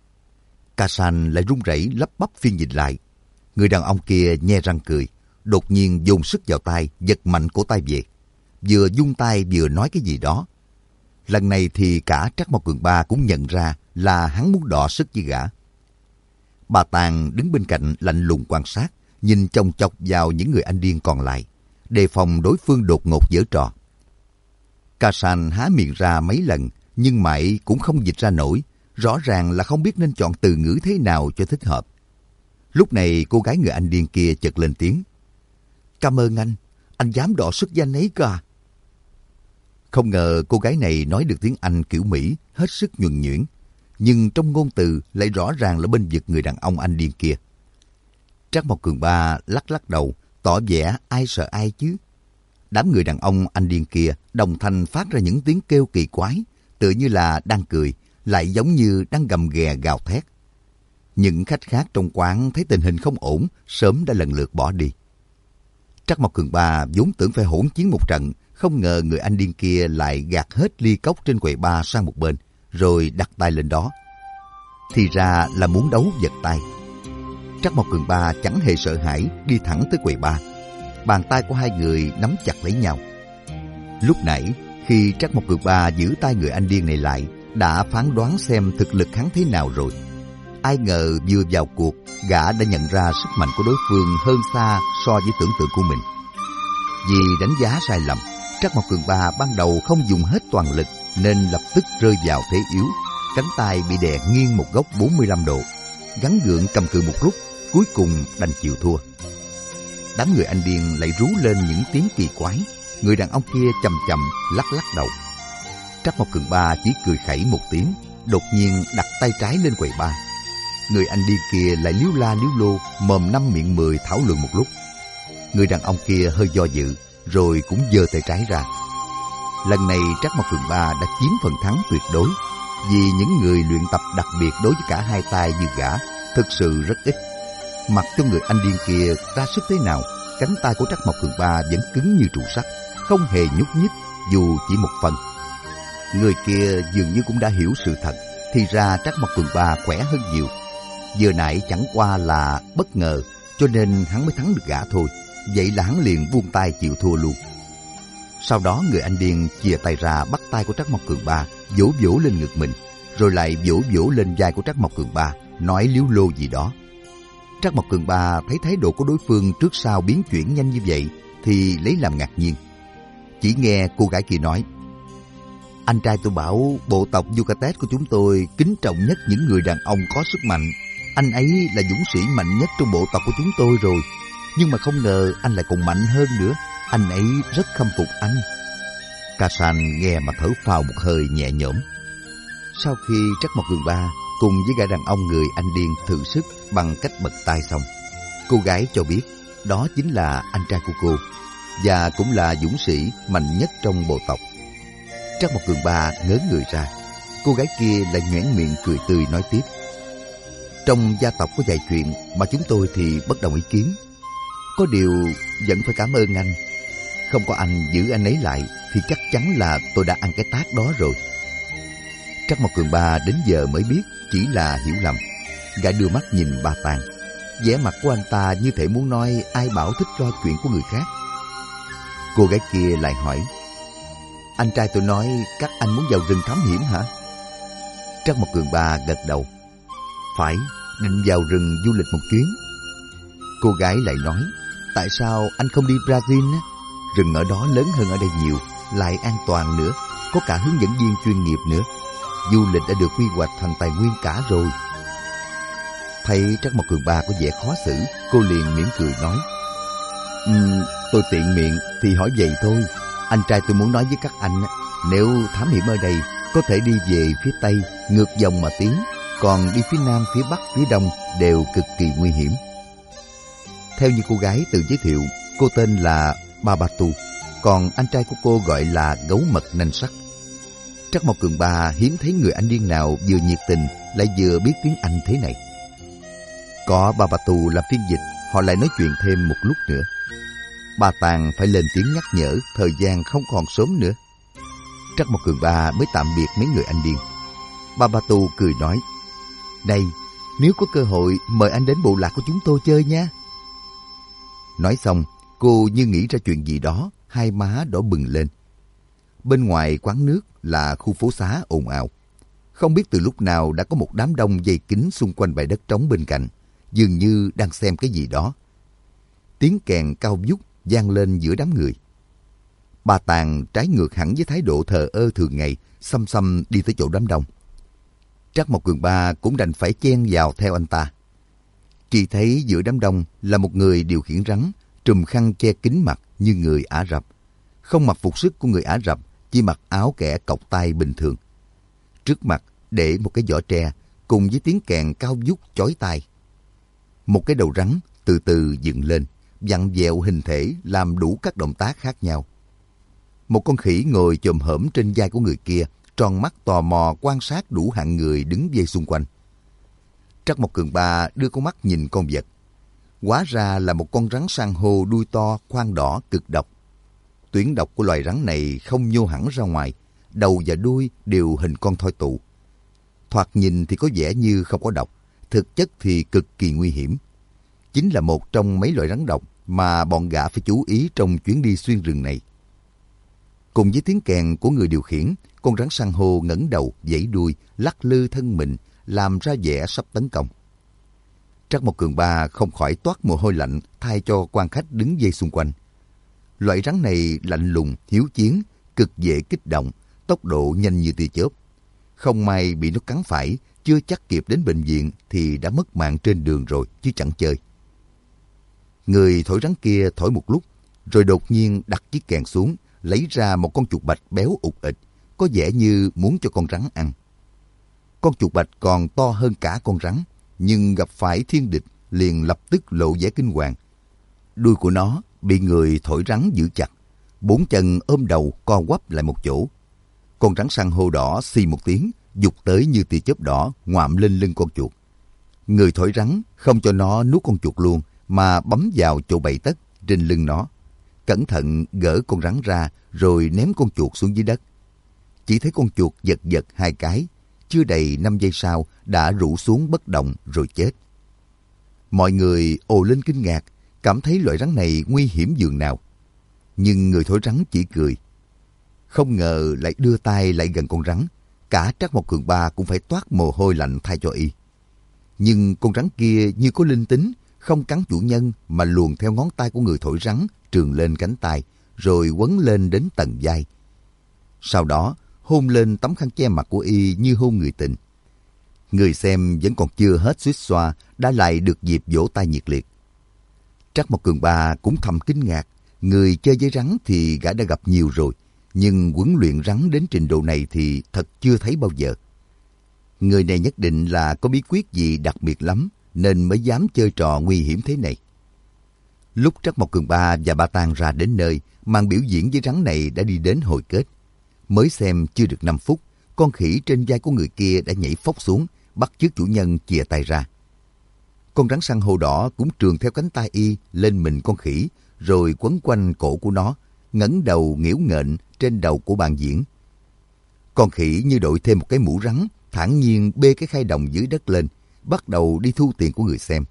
[SPEAKER 1] Kashan lại run rẩy lắp bắp phiên dịch lại. Người đàn ông kia nhe răng cười, đột nhiên dồn sức vào tay, giật mạnh cổ tay về. Vừa vung tay vừa nói cái gì đó. Lần này thì cả Trắc Mộc Cường Ba cũng nhận ra là hắn muốn đọ sức với gã. Bà Tàng đứng bên cạnh lạnh lùng quan sát, nhìn chòng chọc vào những người anh điên còn lại, đề phòng đối phương đột ngột giở trò. Kashan há miệng ra mấy lần, nhưng mãi cũng không dịch ra nổi, rõ ràng là không biết nên chọn từ ngữ thế nào cho thích hợp. Lúc này cô gái người Anh điên kia chợt lên tiếng. Cảm ơn anh, anh dám đọ sức với anh ấy cơ à? Không ngờ cô gái này nói được tiếng Anh kiểu Mỹ, hết sức nhuần nhuyễn, nhưng trong ngôn từ lại rõ ràng là bên vực người đàn ông anh điên kia. Trắc Mộc Cường Ba lắc lắc đầu, tỏ vẻ ai sợ ai chứ. Đám người đàn ông anh điên kia đồng thanh phát ra những tiếng kêu kỳ quái, tựa như là đang cười, lại giống như đang gầm ghè gào thét. Những khách khác trong quán thấy tình hình không ổn, sớm đã lần lượt bỏ đi. Trắc Mộc Cường Ba vốn tưởng phải hỗn chiến một trận, không ngờ người anh điên kia lại gạt hết ly cốc trên quầy bar sang một bên, rồi đặt tay lên đó. Thì ra là muốn đấu giật tay. Trắc Mộc Cường Ba chẳng hề sợ hãi, đi thẳng tới quầy bar. Bàn tay của hai người nắm chặt lấy nhau. Lúc nãy, khi Trắc Mộc Cường Ba giữ tay người anh điên này lại, đã phán đoán xem thực lực hắn thế nào rồi. Ai ngờ vừa vào cuộc, gã đã nhận ra sức mạnh của đối phương hơn xa so với tưởng tượng của mình. Vì đánh giá sai lầm, Trắc Mộc Cường Ba ban đầu không dùng hết toàn lực nên lập tức rơi vào thế yếu, cánh tay bị đè nghiêng một góc bốn mươi lăm độ, gắng gượng cầm cự một lúc, cuối cùng đành chịu thua. Đám người anh điên lại rú lên những tiếng kỳ quái, người đàn ông kia chậm chậm lắc lắc đầu. Trắc Mộc Cường Ba chỉ cười khẩy một tiếng, đột nhiên đặt tay trái lên quầy bar. Người anh điên kia lại liếu la liếu lô, mồm năm miệng mười thảo luận một lúc. Người đàn ông kia hơi do dự, rồi cũng giơ tay trái ra. Lần này Trắc Mộc Cường Ba đã chiếm phần thắng tuyệt đối, vì những người luyện tập đặc biệt đối với cả hai tay như gã thực sự rất ít. Mặc cho người anh điên kia ra sức thế nào, cánh tay của Trắc Mộc Cường Ba vẫn cứng như trụ sắt, không hề nhúc nhích dù chỉ một phần. Người kia dường như cũng đã hiểu sự thật, thì ra Trắc Mộc Cường Ba khỏe hơn nhiều. Vừa nãy chẳng qua là bất ngờ, cho nên hắn mới thắng được gã thôi. Vậy là hắn liền buông tay chịu thua luôn. Sau đó người anh điên chìa tay ra bắt tay của Trắc Mộc Cường Ba, vỗ vỗ lên ngực mình, rồi lại vỗ vỗ lên vai của Trắc Mộc Cường Ba, nói líu lô gì đó. Trắc Mộc Cường Ba thấy thái độ của đối phương trước sau biến chuyển nhanh như vậy thì lấy làm ngạc nhiên. Chỉ nghe cô gái kia nói: anh trai tôi bảo bộ tộc Yucatec của chúng tôi kính trọng nhất những người đàn ông có sức mạnh. Anh ấy là dũng sĩ mạnh nhất trong bộ tộc của chúng tôi rồi. Nhưng mà không ngờ anh lại còn mạnh hơn nữa. Anh ấy rất khâm phục anh. Ca San nghe mà thở phào một hơi nhẹ nhõm. Sau khi Trắc Mộc Cường Ba cùng với gã đàn ông người anh điên thử sức bằng cách bật tay xong, cô gái cho biết đó chính là anh trai của cô, và cũng là dũng sĩ mạnh nhất trong bộ tộc. Trắc Mộc Cường Ba ngớ người ra. Cô gái kia lại nhoẻn miệng cười tươi nói tiếp: trong gia tộc có vài chuyện mà chúng tôi thì bất đồng ý kiến. Có điều vẫn phải cảm ơn anh. Không có anh giữ anh ấy lại thì chắc chắn là tôi đã ăn cái tát đó rồi. Trắc Mộc Cường Ba đến giờ mới biết chỉ là hiểu lầm. Gã đưa mắt nhìn Ba Tàng. Vẻ mặt của anh ta như thể muốn nói ai bảo thích lo chuyện của người khác. Cô gái kia lại hỏi: anh trai tôi nói các anh muốn vào rừng thám hiểm hả? Trắc Mộc Cường Ba gật đầu. Phải, định vào rừng du lịch một chuyến. Cô gái lại nói: tại sao anh không đi Brazil á? Rừng ở đó lớn hơn ở đây nhiều, lại an toàn nữa, có cả hướng dẫn viên chuyên nghiệp nữa. Du lịch đã được quy hoạch thành tài nguyên cả rồi. Thấy Trắc Mộc Cường Ba có vẻ khó xử, cô liền mỉm cười nói: um, tôi tiện miệng thì hỏi vậy thôi. Anh trai tôi muốn nói với các anh, nếu thám hiểm ở đây, có thể đi về phía Tây, ngược dòng mà tiến. Còn đi phía Nam, phía Bắc, phía Đông đều cực kỳ nguy hiểm. Theo như cô gái tự giới thiệu, cô tên là Babatu, còn anh trai của cô gọi là Gấu Mật Nanh Sắt. Trắc Mộc Cường Ba hiếm thấy người anh điên nào vừa nhiệt tình lại vừa biết tiếng Anh thế này. Có Babatu làm phiên dịch, họ lại nói chuyện thêm một lúc nữa. Ba Tàng phải lên tiếng nhắc nhở thời gian không còn sớm nữa. Trắc Mộc Cường Ba mới tạm biệt mấy người anh điên. Babatu cười nói: này, nếu có cơ hội mời anh đến bộ lạc của chúng tôi chơi nha. Nói xong, cô như nghĩ ra chuyện gì đó, hai má đỏ bừng lên. Bên ngoài quán nước là khu phố xá ồn ào. Không biết từ lúc nào đã có một đám đông dây kín xung quanh bãi đất trống bên cạnh, dường như đang xem cái gì đó. Tiếng kèn cao vút vang lên giữa đám người. Ba Tàng trái ngược hẳn với thái độ thờ ơ thường ngày, xăm xăm đi tới chỗ đám đông. Trắc Mộc Cường Ba cũng đành phải chen vào theo anh ta. Chỉ thấy giữa đám đông là một người điều khiển rắn, trùm khăn che kín mặt như người Ả Rập. Không mặc phục sức của người Ả Rập, chỉ mặc áo kẻ cộc tay bình thường. Trước mặt để một cái giỏ tre cùng với tiếng kèn cao vút chói tai. Một cái đầu rắn từ từ dựng lên, vặn vẹo hình thể làm đủ các động tác khác nhau. Một con khỉ ngồi chồm hổm trên vai của người kia, tròn mắt tò mò quan sát đủ hạng người đứng vây xung quanh. Trắc Mộc Cường Ba đưa con mắt nhìn con vật. Hóa ra là một con rắn san hô đuôi to, khoang đỏ cực độc. Tuyến độc của loài rắn này không nhô hẳn ra ngoài, đầu và đuôi đều hình con thoi tụ. Thoạt nhìn thì có vẻ như không có độc, thực chất thì cực kỳ nguy hiểm. Chính là một trong mấy loại rắn độc mà bọn gã phải chú ý trong chuyến đi xuyên rừng này. Cùng với tiếng kèn của người điều khiển, con rắn san hô ngẩng đầu, vẫy đuôi, lắc lư thân mình, làm ra vẻ sắp tấn công. Trắc Mộc Cường Ba không khỏi toát mồ hôi lạnh thay cho quan khách đứng dây xung quanh. Loại rắn này lạnh lùng, hiếu chiến, cực dễ kích động, tốc độ nhanh như tia chớp. Không may bị nó cắn phải, chưa chắc kịp đến bệnh viện thì đã mất mạng trên đường rồi chứ chẳng chơi. Người thổi rắn kia thổi một lúc, rồi đột nhiên đặt chiếc kèn xuống, lấy ra một con chuột bạch béo ụt ịch, có vẻ như muốn cho con rắn ăn. Con chuột bạch còn to hơn cả con rắn, nhưng gặp phải thiên địch liền lập tức lộ vẻ kinh hoàng. Đuôi của nó bị người thổi rắn giữ chặt, bốn chân ôm đầu co quắp lại một chỗ. Con rắn san hô đỏ xì một tiếng, giục tới như tia chớp đỏ ngoạm lên lưng con chuột. Người thổi rắn không cho nó nuốt con chuột luôn, mà bấm vào chỗ bầy tất trên lưng nó. cẩn thận gỡ con rắn ra rồi ném con chuột xuống dưới đất. Chỉ thấy con chuột giật giật hai cái, chưa đầy năm giây sau đã rũ xuống bất động rồi chết. Mọi người ồ lên kinh ngạc, cảm thấy loại rắn này nguy hiểm dường nào. Nhưng người thổi rắn chỉ cười. Không ngờ lại đưa tay lại gần con rắn, cả Trác Mộc Cường Ba cũng phải toát mồ hôi lạnh thay cho y. Nhưng con rắn kia như có linh tính, không cắn chủ nhân mà luồn theo ngón tay của người thổi rắn trườn lên cánh tay, rồi quấn lên đến tận vai. Sau đó hôn lên tấm khăn che mặt của y như hôn người tình. Người xem vẫn còn chưa hết xuýt xoa đã lại được dịp vỗ tay nhiệt liệt. Trác Mộc Cường Ba cũng thầm kinh ngạc, người chơi với rắn thì gã đã gặp nhiều rồi, nhưng huấn luyện rắn đến trình độ này thì thật chưa thấy bao giờ. Người này nhất định là có bí quyết gì đặc biệt lắm, nên mới dám chơi trò nguy hiểm thế này. Lúc Trác Mộc Cường Ba và Ba Tang ra đến nơi, màn biểu diễn với rắn này đã đi đến hồi kết. Mới xem chưa được năm phút, con khỉ trên vai của người kia đã nhảy phóc xuống, bắt chước chủ nhân chìa tay ra. Con rắn san hô đỏ cũng trườn theo cánh tay y lên mình con khỉ, rồi quấn quanh cổ của nó, ngẩng đầu nghễu nghệch trên đầu của bạn diễn. Con khỉ như đội thêm một cái mũ rắn, thản nhiên bê cái khay đồng dưới đất lên, bắt đầu đi thu tiền của người xem.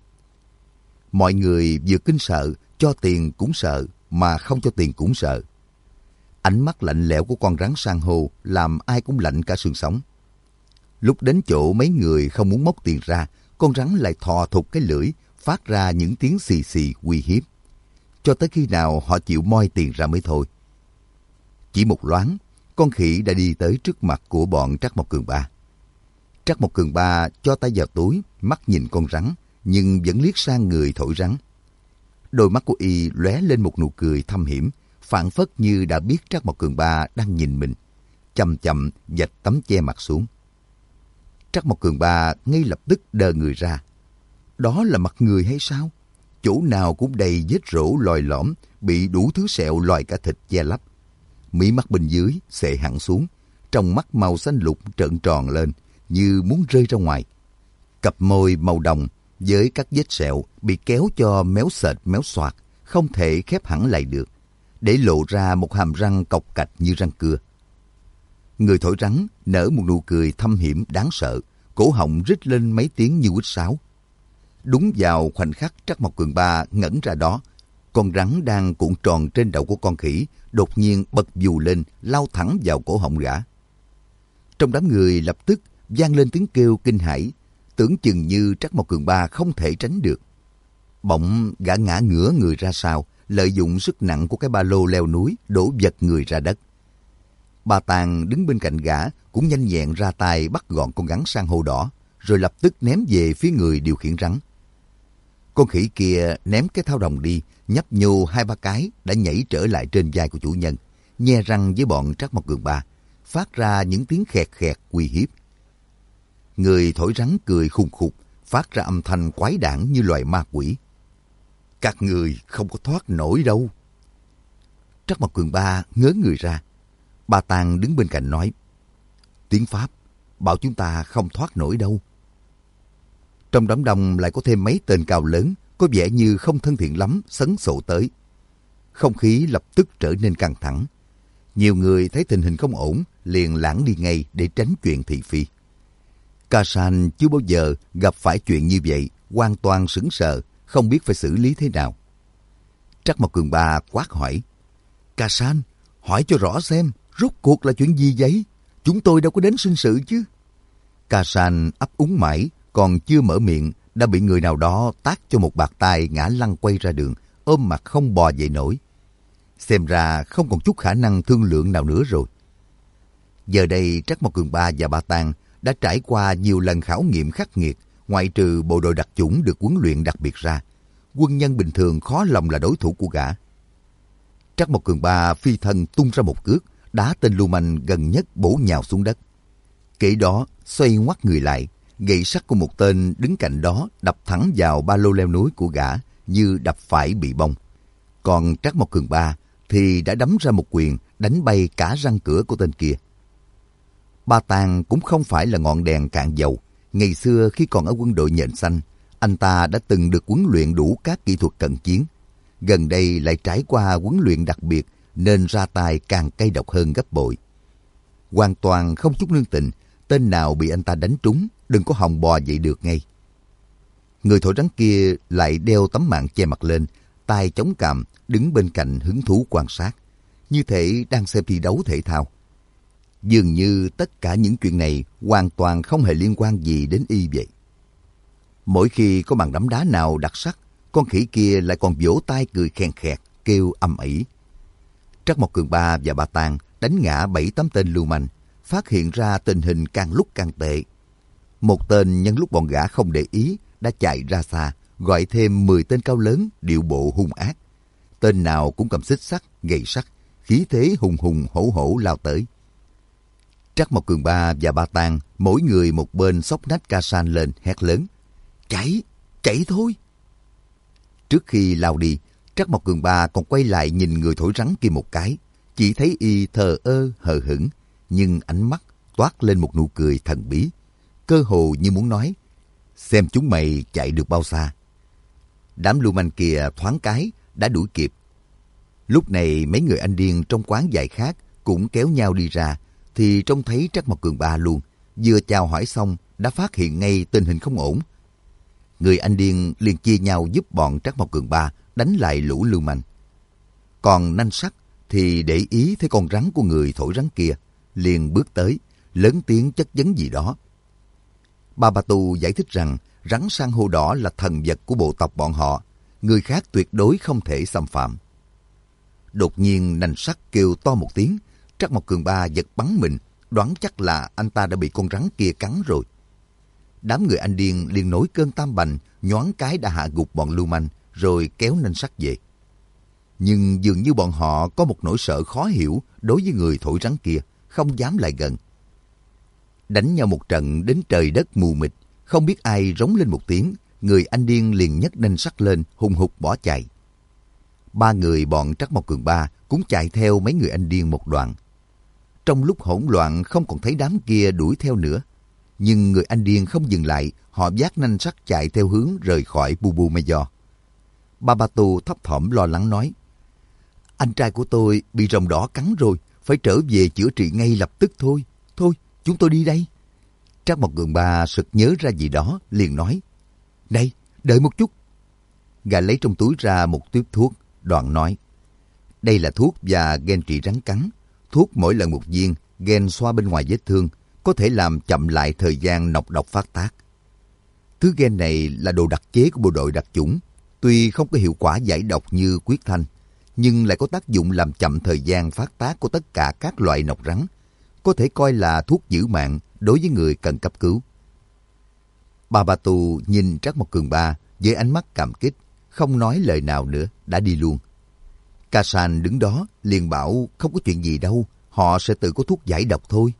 [SPEAKER 1] Mọi người vừa kinh sợ, cho tiền cũng sợ, mà không cho tiền cũng sợ. Ánh mắt lạnh lẽo của con rắn san hô làm ai cũng lạnh cả xương sống. Lúc đến chỗ mấy người không muốn móc tiền ra, con rắn lại thò thụt cái lưỡi, phát ra những tiếng xì xì uy hiếp. Cho tới khi nào họ chịu moi tiền ra mới thôi. Chỉ một loáng, con khỉ đã đi tới trước mặt của bọn Trác Mộc Cường Ba. Trác Mộc Cường Ba cho tay vào túi, mắt nhìn con rắn, nhưng vẫn liếc sang người thổi rắn. Đôi mắt của y lóe lên một nụ cười thâm hiểm, phảng phất như đã biết Trác Mộc Cường Ba đang nhìn mình, chậm chậm vạch tấm che mặt xuống. Trác Mộc Cường Ba ngay lập tức đờ người ra. Đó là mặt người hay sao? Chỗ nào cũng đầy vết rỗ lồi lõm, bị đủ thứ sẹo loài cả thịt che lấp. Mí mắt bên dưới xệ hẳn xuống, trong mắt màu xanh lục trợn tròn lên, như muốn rơi ra ngoài. Cặp môi màu đồng với các vết sẹo bị kéo cho méo sệt méo xoạc, không thể khép hẳn lại được, để lộ ra một hàm răng cộc cạch như răng cưa. Người thổi rắn nở một nụ cười thâm hiểm đáng sợ, cổ họng rít lên mấy tiếng như huýt sáo. Đúng vào khoảnh khắc Trác Mộc Cường Ba ngẩn ra đó, con rắn đang cuộn tròn trên đầu của con khỉ đột nhiên bật dù lên, lao thẳng vào cổ họng gã. Trong đám người lập tức vang lên tiếng kêu kinh hãi, tưởng chừng như Trác Mộc Cường Ba không thể tránh được. Bỗng gã ngã ngửa người ra sau, lợi dụng sức nặng của cái ba lô leo núi đổ vật người ra đất. Ba Tang đứng bên cạnh gã cũng nhanh nhẹn ra tay bắt gọn con rắn san hô đỏ, rồi lập tức ném về phía người điều khiển rắn. Con khỉ kia ném cái thao đồng đi, nhấp nhô hai ba cái đã nhảy trở lại trên vai của chủ nhân, nhe răng với bọn Trác Mộc Cường Ba, phát ra những tiếng khẹt khẹt uy hiếp. Người thổi rắn cười khùng khục, phát ra âm thanh quái đản như loài ma quỷ. Các người không có thoát nổi đâu. Trác Mộc Cường Ba ngớ người ra. Ba Tang đứng bên cạnh nói, tiếng Pháp, bảo chúng ta không thoát nổi đâu. Trong đám đông lại có thêm mấy tên cao lớn, có vẻ như không thân thiện lắm, sấn sổ tới. Không khí lập tức trở nên căng thẳng. Nhiều người thấy tình hình không ổn, liền lảng đi ngay để tránh chuyện thị phi. Ca San chưa bao giờ gặp phải chuyện như vậy, hoàn toàn sững sờ, không biết phải xử lý thế nào. Trác Mộc Cường Ba quát hỏi, Ca San, hỏi cho rõ xem, rốt cuộc là chuyện gì vậy? Chúng tôi đâu có đến sinh sự chứ. Ca San ấp úng mãi, còn chưa mở miệng, đã bị người nào đó tát cho một bạt tay ngã lăn quay ra đường, ôm mặt không bò dậy nổi. Xem ra không còn chút khả năng thương lượng nào nữa rồi. Giờ đây Trác Mộc Cường Ba và Ba Tang đã trải qua nhiều lần khảo nghiệm khắc nghiệt, ngoại trừ bộ đội đặc chủng được huấn luyện đặc biệt ra. Quân nhân bình thường khó lòng là đối thủ của gã. Trác Mộc Cường Ba phi thân tung ra một cước, đá tên lưu manh gần nhất bổ nhào xuống đất. Kể đó xoay ngoắt người lại, gậy sắt của một tên đứng cạnh đó đập thẳng vào ba lô leo núi của gã như đập phải bị bông. Còn Trác Mộc Cường Ba thì đã đấm ra một quyền đánh bay cả răng cửa của tên kia. Ba Tang cũng không phải là ngọn đèn cạn dầu. Ngày xưa khi còn ở quân đội nhện xanh, anh ta đã từng được huấn luyện đủ các kỹ thuật cận chiến. Gần đây lại trải qua huấn luyện đặc biệt nên ra tay càng cay độc hơn gấp bội. Hoàn toàn không chút nương tình, tên nào bị anh ta đánh trúng đừng có hòng bò dậy được ngay. Người thổi rắn kia lại đeo tấm mạng che mặt lên, tay chống cằm, đứng bên cạnh hứng thú quan sát, như thể đang xem thi đấu thể thao. Dường như tất cả những chuyện này hoàn toàn không hề liên quan gì đến y vậy. Mỗi khi có màn đấm đá nào đặc sắc, con khỉ kia lại còn vỗ tay cười khen khẹt, kêu âm ỉ. Trắc Mộc Cường Ba và Ba Tang đánh ngã bảy tám tên lưu manh, phát hiện ra tình hình càng lúc càng tệ. Một tên nhân lúc bọn gã không để ý đã chạy ra xa, gọi thêm mười tên cao lớn điệu bộ hung ác. Tên nào cũng cầm xích sắt, gậy sắt, khí thế hùng hùng hổ hổ lao tới. Trắc Mộc Cường Ba và Ba Tang mỗi người một bên xốc nách ca san lên hét lớn: Chạy, chạy thôi! Trước khi lao đi, Trắc Mộc Cường Ba còn quay lại nhìn người thổi rắn kia một cái, chỉ thấy y thờ ơ hờ hững, nhưng ánh mắt toát lên một nụ cười thần bí, cơ hồ như muốn nói: xem chúng mày chạy được bao xa. Đám lưu manh kia thoáng cái đã đuổi kịp. Lúc này mấy người anh điên trong quán giải khác cũng kéo nhau đi ra, thì trông thấy Trắc Mộc Cường Ba luôn. Vừa chào hỏi xong đã phát hiện ngay tình hình không ổn. Người anh điên liền chia nhau giúp bọn Trắc Mộc Cường Ba đánh lại lũ lưu manh. Còn Nanh Sắt thì để ý thấy con rắn của người thổi rắn kia, liền bước tới, lớn tiếng chất vấn gì đó. Ba Ba Tu giải thích rằng rắn san hô đỏ là thần vật của bộ tộc bọn họ, người khác tuyệt đối không thể xâm phạm. Đột nhiên Nanh Sắt kêu to một tiếng, Trắc Mộc Cường Ba giật bắn mình, đoán chắc là anh ta đã bị con rắn kia cắn rồi. Đám người anh điên liền nổi cơn tam bành, nhoáng cái đã hạ gục bọn lưu manh, rồi kéo Nanh Sắt về. Nhưng dường như bọn họ có một nỗi sợ khó hiểu đối với người thổi rắn kia, không dám lại gần. Đánh nhau một trận đến trời đất mù mịt, không biết ai rống lên một tiếng, người anh điên liền nhấc Nanh Sắt lên, hùng hục bỏ chạy. Ba người bọn Trắc Mộc Cường Ba cũng chạy theo mấy người anh điên một đoạn. Trong lúc hỗn loạn không còn thấy đám kia đuổi theo nữa, nhưng người anh điên không dừng lại, họ vác Nanh Sắt chạy theo hướng rời khỏi Bubu Mayor. Ba Ba Tu thấp thỏm lo lắng nói: Anh trai của tôi bị rồng đỏ cắn rồi, phải trở về chữa trị ngay lập tức thôi. Thôi, chúng tôi đi đây. Trắc Mộc Cường Ba sực nhớ ra gì đó, liền nói: Này, đợi một chút. Gã lấy trong túi ra một tuyếp thuốc, đoạn nói: Đây là thuốc và gen trị rắn cắn. Thuốc mỗi lần một viên, gen xoa bên ngoài vết thương, có thể làm chậm lại thời gian nọc độc phát tác. Thứ gen này là đồ đặc chế của bộ đội đặc chủng, tuy không có hiệu quả giải độc như huyết thanh, nhưng lại có tác dụng làm chậm thời gian phát tác của tất cả các loại nọc rắn, có thể coi là thuốc giữ mạng đối với người cần cấp cứu. Ba Ba Tu nhìn Trắc Mộc Cường Ba với ánh mắt cảm kích, không nói lời nào nữa, đã đi luôn. Ca San đứng đó liền bảo không có chuyện gì đâu, họ sẽ tự có thuốc giải độc thôi.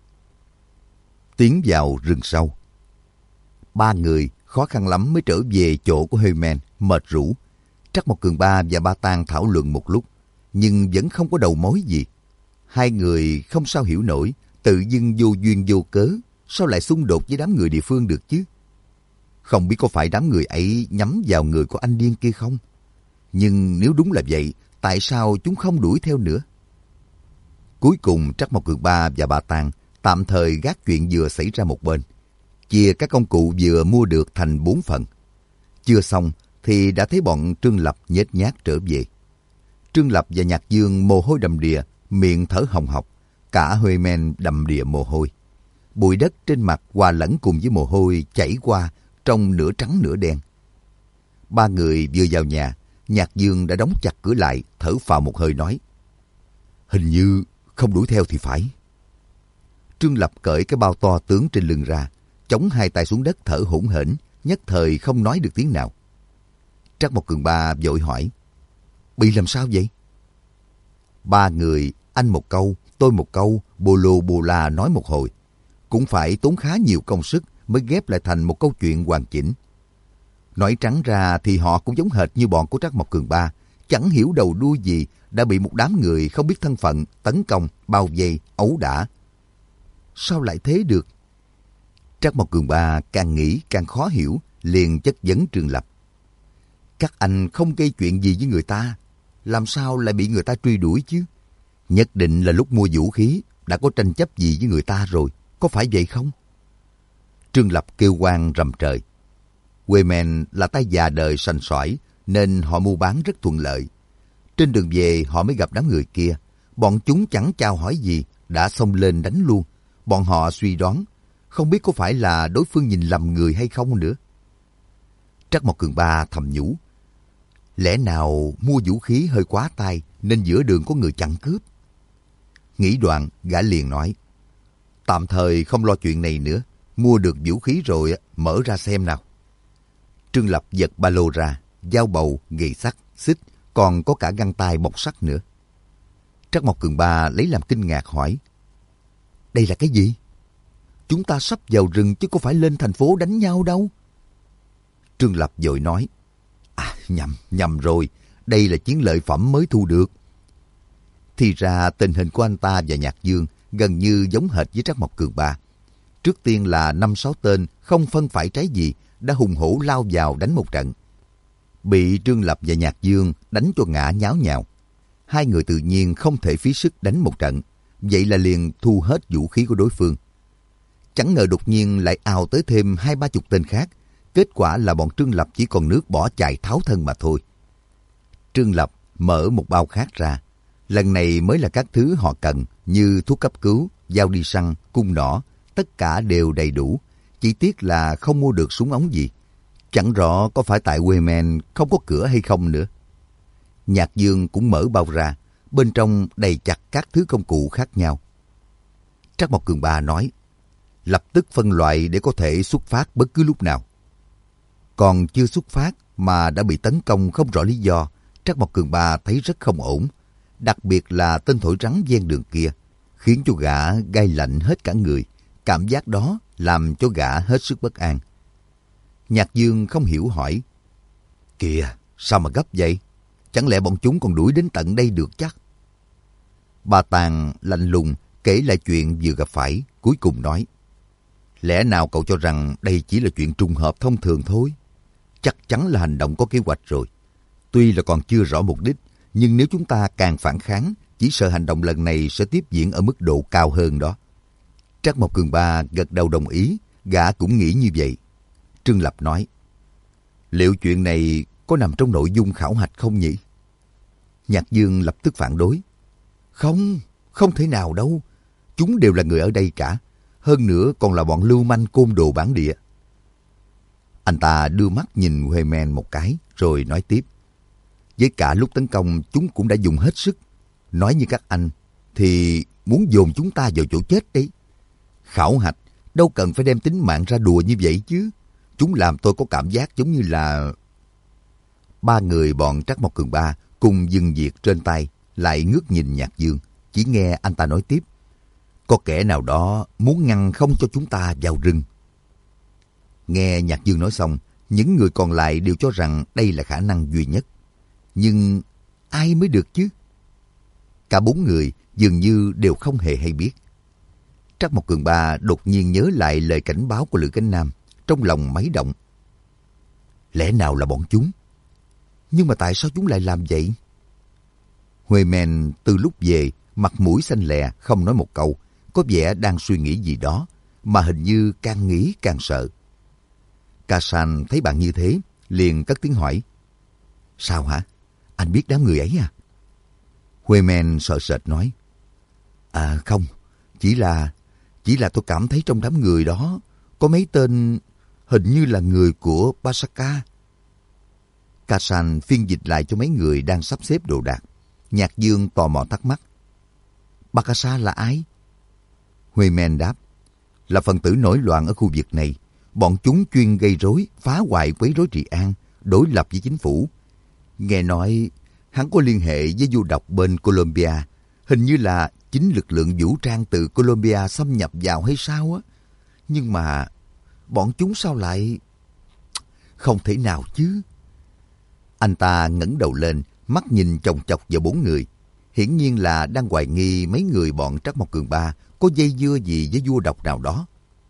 [SPEAKER 1] Tiến vào rừng sâu. Ba người khó khăn lắm mới trở về chỗ của Heyman, mệt rũ. Trắc Mộc Cường Ba và Ba Tang thảo luận một lúc, nhưng vẫn không có đầu mối gì. Hai người không sao hiểu nổi, tự dưng vô duyên vô cớ, sao lại xung đột với đám người địa phương được chứ? Không biết có phải đám người ấy nhắm vào người của anh điên kia không? Nhưng nếu đúng là vậy, tại sao chúng không đuổi theo nữa? Cuối cùng Trắc Mộc Cường Ba và Ba Tang tạm thời gác chuyện vừa xảy ra một bên, chia các công cụ vừa mua được thành bốn phần. Chưa xong thì đã thấy bọn Trương Lập nhếch nhác trở về. Trương Lập và Nhạc Dương mồ hôi đầm đìa, miệng thở hồng hộc, cả Huệ Men đầm đìa mồ hôi. Bụi đất trên mặt hòa lẫn cùng với mồ hôi chảy qua, trông nửa trắng nửa đen. Ba người vừa vào nhà, Nhạc Dương đã đóng chặt cửa lại, thở phào một hơi nói: Hình như không đuổi theo thì phải. Trương Lập cởi cái bao to tướng trên lưng ra, chống hai tay xuống đất thở hổn hển, nhất thời không nói được tiếng nào. Trắc Mộc Cường Ba vội hỏi: Bị làm sao vậy? Ba người, anh một câu, tôi một câu, bô lô bô la nói một hồi. Cũng phải tốn khá nhiều công sức mới ghép lại thành một câu chuyện hoàn chỉnh. Nói trắng ra thì họ cũng giống hệt như bọn của Trắc Mộc Cường Ba, chẳng hiểu đầu đuôi gì đã bị một đám người không biết thân phận tấn công, bao vây, ấu đả. Sao lại thế được? Trắc Mộc Cường Ba càng nghĩ càng khó hiểu, liền chất vấn Trương Lập: Các anh không gây chuyện gì với người ta, làm sao lại bị người ta truy đuổi chứ? Nhất định là lúc mua vũ khí đã có tranh chấp gì với người ta rồi, có phải vậy không? Trương Lập kêu oan rầm trời. Wayman là tay già đời sành sỏi nên họ mua bán rất thuận lợi. Trên đường về họ mới gặp đám người kia. Bọn chúng chẳng chào hỏi gì, đã xông lên đánh luôn. Bọn họ suy đoán, không biết có phải là đối phương nhìn lầm người hay không nữa. Trắc Mộc Cường Ba thầm nhủ, lẽ nào mua vũ khí hơi quá tay nên giữa đường có người chặn cướp. Nghĩ đoạn, gã liền nói, tạm thời không lo chuyện này nữa, mua được vũ khí rồi mở ra xem nào. Trương Lập giật ba lô ra, dao bầu, gậy sắt, xích, còn có cả găng tay bọc sắt nữa. Trắc Mộc Cường Ba lấy làm kinh ngạc hỏi, đây là cái gì? Chúng ta sắp vào rừng chứ có phải lên thành phố đánh nhau đâu. Trương Lập vội nói, à nhầm, nhầm rồi, đây là chiến lợi phẩm mới thu được. Thì ra tình hình của anh ta và Nhạc Dương gần như giống hệt với Trắc Mộc Cường Ba. Trước tiên là năm sáu tên không phân phải trái gì đã hùng hổ lao vào đánh một trận. Bị Trương Lập và Nhạc Dương đánh cho ngã nháo nhào. Hai người tự nhiên không thể phí sức đánh một trận, vậy là liền thu hết vũ khí của đối phương. Chẳng ngờ đột nhiên lại ào tới thêm hai ba chục tên khác. Kết quả là bọn Trương Lập chỉ còn nước bỏ chạy tháo thân mà thôi. Trương Lập mở một bao khác ra. Lần này mới là các thứ họ cần như thuốc cấp cứu, dao đi săn, cung nỏ. Tất cả đều đầy đủ. Chỉ tiếc là không mua được súng ống gì. Chẳng rõ có phải tại Wayman không có cửa hay không nữa. Nhạc Dương cũng mở bao ra. Bên trong đầy chặt các thứ công cụ khác nhau. Trắc Mộc Cường Ba nói, lập tức phân loại để có thể xuất phát bất cứ lúc nào. Còn chưa xuất phát mà đã bị tấn công không rõ lý do, Trắc Mộc Cường Ba thấy rất không ổn. Đặc biệt là tên thổi rắn ven đường kia, khiến cho gã gai lạnh hết cả người. Cảm giác đó làm cho gã hết sức bất an. Nhạc Dương không hiểu hỏi, kìa, sao mà gấp vậy? Chẳng lẽ bọn chúng còn đuổi đến tận đây được chắc? Bà Tàng lạnh lùng kể lại chuyện vừa gặp phải, cuối cùng nói, lẽ nào cậu cho rằng đây chỉ là chuyện trùng hợp thông thường thôi? Chắc chắn là hành động có kế hoạch rồi. Tuy là còn chưa rõ mục đích, nhưng nếu chúng ta càng phản kháng, chỉ sợ hành động lần này sẽ tiếp diễn ở mức độ cao hơn đó. Trắc Mộc Cường Ba gật đầu đồng ý, gã cũng nghĩ như vậy. Trương Lập nói, liệu chuyện này có nằm trong nội dung khảo hạch không nhỉ? Nhạc Dương lập tức phản đối. Không, không thể nào đâu. Chúng đều là người ở đây cả. Hơn nữa còn là bọn lưu manh côn đồ bản địa. Anh ta đưa mắt nhìn Wayman một cái, rồi nói tiếp. Với cả lúc tấn công, chúng cũng đã dùng hết sức. Nói như các anh, thì muốn dồn chúng ta vào chỗ chết đấy. Khảo hạch, đâu cần phải đem tính mạng ra đùa như vậy chứ. Chúng làm tôi có cảm giác giống như là... Ba người bọn Trắc Mộc Cường Ba cùng dừng việc trên tay, lại ngước nhìn Nhạc Dương. Chỉ nghe anh ta nói tiếp. Có kẻ nào đó muốn ngăn không cho chúng ta vào rừng. Nghe Nhạc Dương nói xong, những người còn lại đều cho rằng đây là khả năng duy nhất. Nhưng ai mới được chứ? Cả bốn người dường như đều không hề hay biết. Trắc Mộc Cường Ba đột nhiên nhớ lại lời cảnh báo của Lữ Cánh Nam, trong lòng máy động. Lẽ nào là bọn chúng? Nhưng mà tại sao chúng lại làm vậy? Wayman từ lúc về, mặt mũi xanh lè, không nói một câu, có vẻ đang suy nghĩ gì đó, mà hình như càng nghĩ càng sợ. Kazan thấy bạn như thế, liền cất tiếng hỏi. Sao hả? Anh biết đám người ấy à? Wayman sợ sệt nói. À không, chỉ là, chỉ là tôi cảm thấy trong đám người đó có mấy tên hình như là người của Basaka. Kazan phiên dịch lại cho mấy người đang sắp xếp đồ đạc. Nhạc Dương tò mò thắc mắc. Bakasa là ai? Wayman đáp. Là phần tử nổi loạn ở khu vực này. Bọn chúng chuyên gây rối, phá hoại quấy rối trị an, đối lập với chính phủ. Nghe nói hắn có liên hệ với du độc bên Colombia. Hình như là chính lực lượng vũ trang từ Colombia xâm nhập vào hay sao á. Nhưng mà bọn chúng sao lại... Không thể nào chứ. Anh ta ngẩng đầu lên, mắt nhìn chòng chọc vào bốn người. Hiển nhiên là đang hoài nghi mấy người bọn Trắc Mộc Cường Ba có dây dưa gì với vua độc nào đó.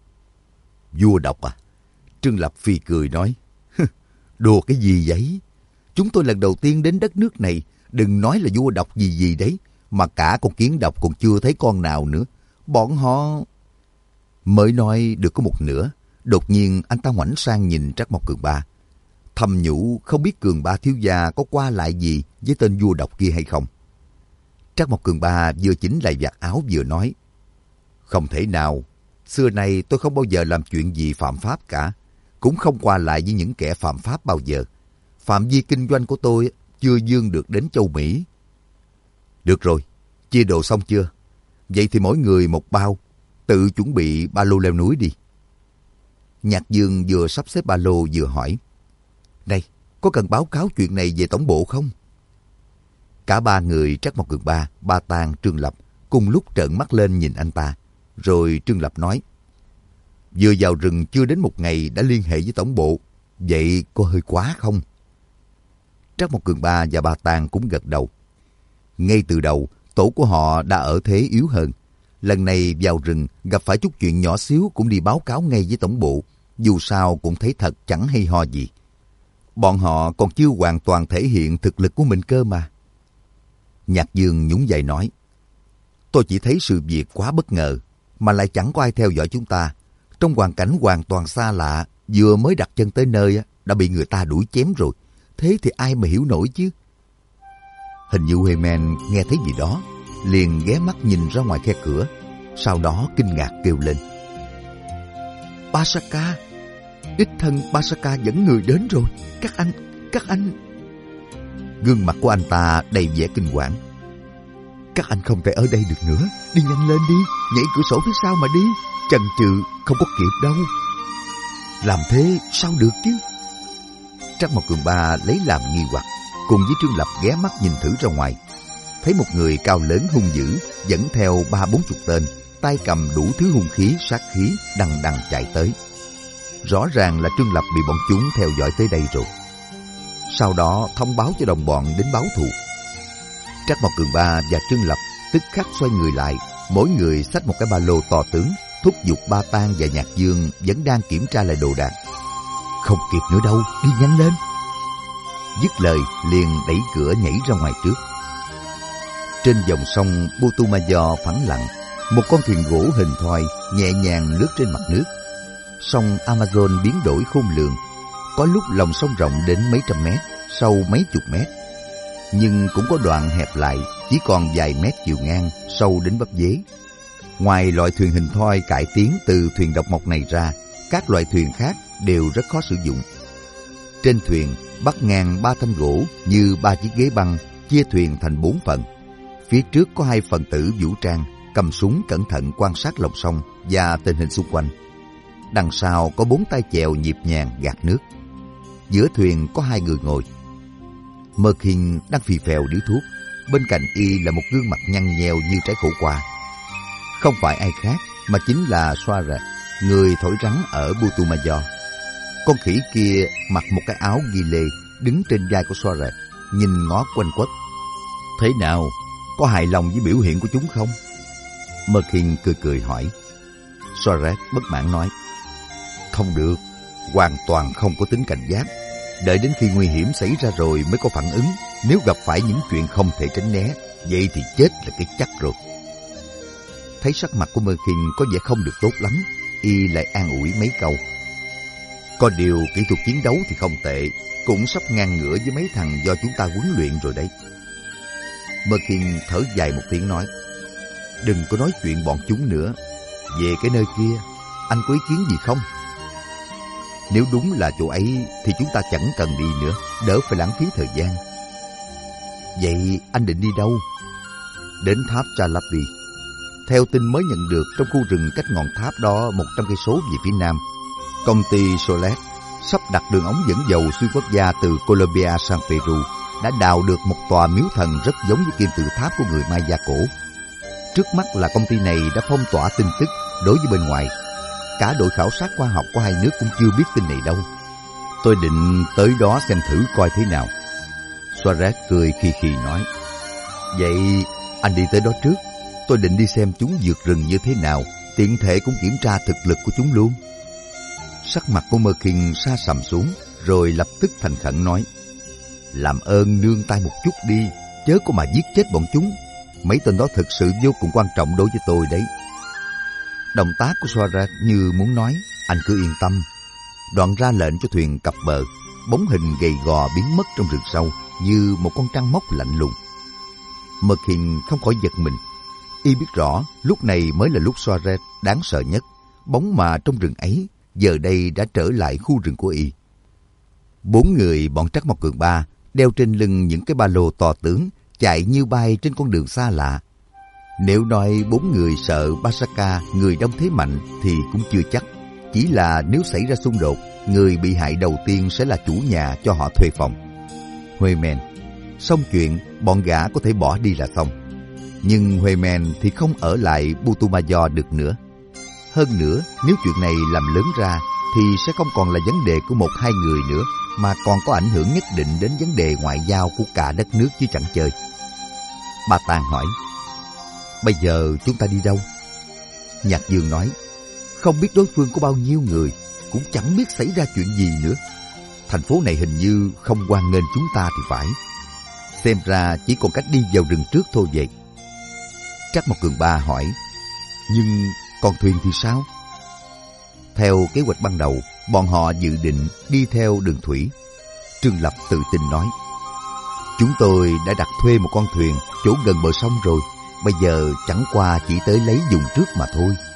[SPEAKER 1] Vua độc à? Trương Lập phì cười nói. Đùa cái gì vậy? Chúng tôi lần đầu tiên đến đất nước này, Đừng nói là vua độc gì gì đấy, mà cả con kiến độc còn chưa thấy con nào nữa. Bọn họ... Mới nói được có một nửa, đột nhiên anh ta ngoảnh sang nhìn Trác Mộc Cường Ba, thầm nhủ không biết Cường Ba thiếu gia có qua lại gì với tên vua độc kia hay không. Trác Mộc Cường Ba vừa chỉnh lại vạt áo vừa nói, không thể nào, xưa nay tôi không bao giờ làm chuyện gì phạm pháp cả, cũng không qua lại với những kẻ phạm pháp bao giờ. Phạm vi kinh doanh của tôi chưa vươn được đến châu Mỹ. Được rồi, chia đồ xong chưa? Vậy thì mỗi người một bao, tự chuẩn bị ba lô leo núi đi. Nhạc Dương vừa sắp xếp ba lô vừa hỏi, này, có cần báo cáo chuyện này về tổng bộ không? Cả ba người Trác Mộc Cường Ba, Ba Tang, Trương Lập cùng lúc trợn mắt lên nhìn anh ta. Rồi Trương Lập nói, vừa vào rừng chưa đến một ngày đã liên hệ với tổng bộ, vậy có hơi quá không? Trác Mộc Cường Ba và Ba Tang cũng gật đầu. Ngay từ đầu, tổ của họ đã ở thế yếu hơn. Lần này vào rừng gặp phải chút chuyện nhỏ xíu cũng đi báo cáo ngay với tổng bộ, dù sao cũng thấy thật chẳng hay ho gì. Bọn họ còn chưa hoàn toàn thể hiện thực lực của mình cơ mà. Nhạc Dương nhún vai nói, tôi chỉ thấy sự việc quá bất ngờ, mà lại chẳng có ai theo dõi chúng ta. Trong hoàn cảnh hoàn toàn xa lạ, vừa mới đặt chân tới nơi đã bị người ta đuổi chém rồi. Thế thì ai mà hiểu nổi chứ? Hình như Huệ Men nghe thấy gì đó, liền ghé mắt nhìn ra ngoài khe cửa, sau đó kinh ngạc kêu lên, Pasaka! Đích thân Pasaka dẫn người đến rồi. Các anh, các anh... Gương mặt của anh ta đầy vẻ kinh hoàng. Các anh không thể ở đây được nữa. Đi nhanh lên đi, nhảy cửa sổ phía sau mà đi. Chần chừ không có kịp đâu. Làm thế sao được chứ? Trác Mộc Cường Ba lấy làm nghi hoặc, cùng với Trương Lập ghé mắt nhìn thử ra ngoài. Thấy một người cao lớn hung dữ dẫn theo ba bốn chục tên, tay cầm đủ thứ hung khí sát khí đằng đằng chạy tới. Rõ ràng là Trương Lập bị bọn chúng theo dõi tới đây rồi. Sau đó thông báo cho đồng bọn đến báo thù. Trác Mộc Cường Ba và Trương Lập tức khắc xoay người lại, mỗi người xách một cái ba lô to tướng, thúc giục Ba Tang và Nhạc Dương vẫn đang kiểm tra lại đồ đạc. Không kịp nữa đâu, đi nhanh lên. Dứt lời liền đẩy cửa nhảy ra ngoài trước. Trên dòng sông Putumayo phẳng lặng, một con thuyền gỗ hình thoi nhẹ nhàng lướt trên mặt nước. Sông Amazon biến đổi khôn lường, có lúc lòng sông rộng đến mấy trăm mét, sâu mấy chục mét, nhưng cũng có đoạn hẹp lại, chỉ còn vài mét chiều ngang, sâu đến bắp dế. Ngoài loại thuyền hình thoi cải tiến từ thuyền độc mộc này ra, các loại thuyền khác đều rất khó sử dụng. Trên thuyền bắc ngang ba thanh gỗ như ba chiếc ghế băng, chia thuyền thành bốn phần. Phía trước có hai phần tử vũ trang cầm súng cẩn thận quan sát lòng sông và tình hình xung quanh. Đằng sau có bốn tay chèo nhịp nhàng gạt nước. Giữa thuyền có hai người ngồi. Mơ Kinh đang phì phèo điếu thuốc, bên cạnh y là một gương mặt nhăn nheo như trái khổ qua. Không phải ai khác mà chính là Soare, người thổi rắn ở Putumayo. Con khỉ kia mặc một cái áo ghi lê, đứng trên vai của Soare, nhìn ngó quanh quất. Thế nào, có hài lòng với biểu hiện của chúng không? Mơ Kinh cười cười hỏi. Soare bất mãn nói, không được, hoàn toàn không có tính cảnh giác. Đợi đến khi nguy hiểm xảy ra rồi mới có phản ứng. Nếu gặp phải những chuyện không thể tránh né, vậy thì chết là cái chắc rồi. Thấy sắc mặt của Mơ Kinh có vẻ không được tốt lắm, y lại an ủi mấy câu. Có điều kỹ thuật chiến đấu thì không tệ, cũng sắp ngang ngửa với mấy thằng do chúng ta huấn luyện rồi đấy. Mơ Kinh thở dài một tiếng nói, đừng có nói chuyện bọn chúng nữa. Về cái nơi kia, anh có ý kiến gì không? Nếu đúng là chỗ ấy thì chúng ta chẳng cần đi nữa, đỡ phải lãng phí thời gian. Vậy anh định đi đâu? Đến tháp Chalapi. Theo tin mới nhận được, trong khu rừng cách ngọn tháp đó một trăm cây số về phía nam, công ty Solet sắp đặt đường ống dẫn dầu xuyên quốc gia từ Colombia sang Peru đã đào được một tòa miếu thần rất giống với kim tự tháp của người Maya cổ. Trước mắt là công ty này đã phong tỏa tin tức đối với bên ngoài. Cả đội khảo sát khoa học của hai nước cũng chưa biết tin này đâu. Tôi định tới đó xem thử coi thế nào. Suarez cười khì khì nói, vậy anh đi tới đó trước. Tôi định đi xem chúng vượt rừng như thế nào, tiện thể cũng kiểm tra thực lực của chúng luôn. Sắc mặt của Mơ Kinh sa sầm xuống, rồi lập tức thành khẩn nói, làm ơn nương tay một chút đi. chớ có mà giết chết bọn chúng. Mấy tên đó thực sự vô cùng quan trọng đối với tôi đấy. Động tác của Soaret như muốn nói, anh cứ yên tâm. Đoạn ra lệnh cho thuyền cập bờ. Bóng hình gầy gò biến mất trong rừng sâu như một con trăng móc lạnh lùng. Mật Hiền không khỏi giật mình. Y biết rõ lúc này mới là lúc Soaret đáng sợ nhất. Bóng mà trong rừng ấy giờ đây đã trở lại khu rừng của Y. Bốn người bọn Trắc Mộc Cường Ba đeo trên lưng những cái ba lô to tướng, chạy như bay trên con đường xa lạ. Nếu nói bốn người sợ Basaka, người đông thế mạnh, thì cũng chưa chắc. Chỉ là nếu xảy ra xung đột, người bị hại đầu tiên sẽ là chủ nhà cho họ thuê phòng. Huê Men, xong chuyện, bọn gã có thể bỏ đi là xong. Nhưng Huê Men thì không ở lại Putumayo được nữa. Hơn nữa, nếu chuyện này làm lớn ra, thì sẽ không còn là vấn đề của một hai người nữa, mà còn có ảnh hưởng nhất định đến vấn đề ngoại giao của cả đất nước chứ chẳng chơi. Ba Tàng hỏi, bây giờ chúng ta đi đâu? Nhạc Dương nói, không biết đối phương có bao nhiêu người, cũng chẳng biết xảy ra chuyện gì nữa. Thành phố này hình như không hoan nghênh chúng ta thì phải. Xem ra chỉ còn cách đi vào rừng trước thôi vậy. Trắc Mộc Cường Ba hỏi, nhưng còn thuyền thì sao? Theo kế hoạch ban đầu, bọn họ dự định đi theo đường thủy. Trương Lập tự tin nói, chúng tôi đã đặt thuê một con thuyền chỗ gần bờ sông rồi, bây giờ chẳng qua chỉ tới lấy dùng trước mà thôi.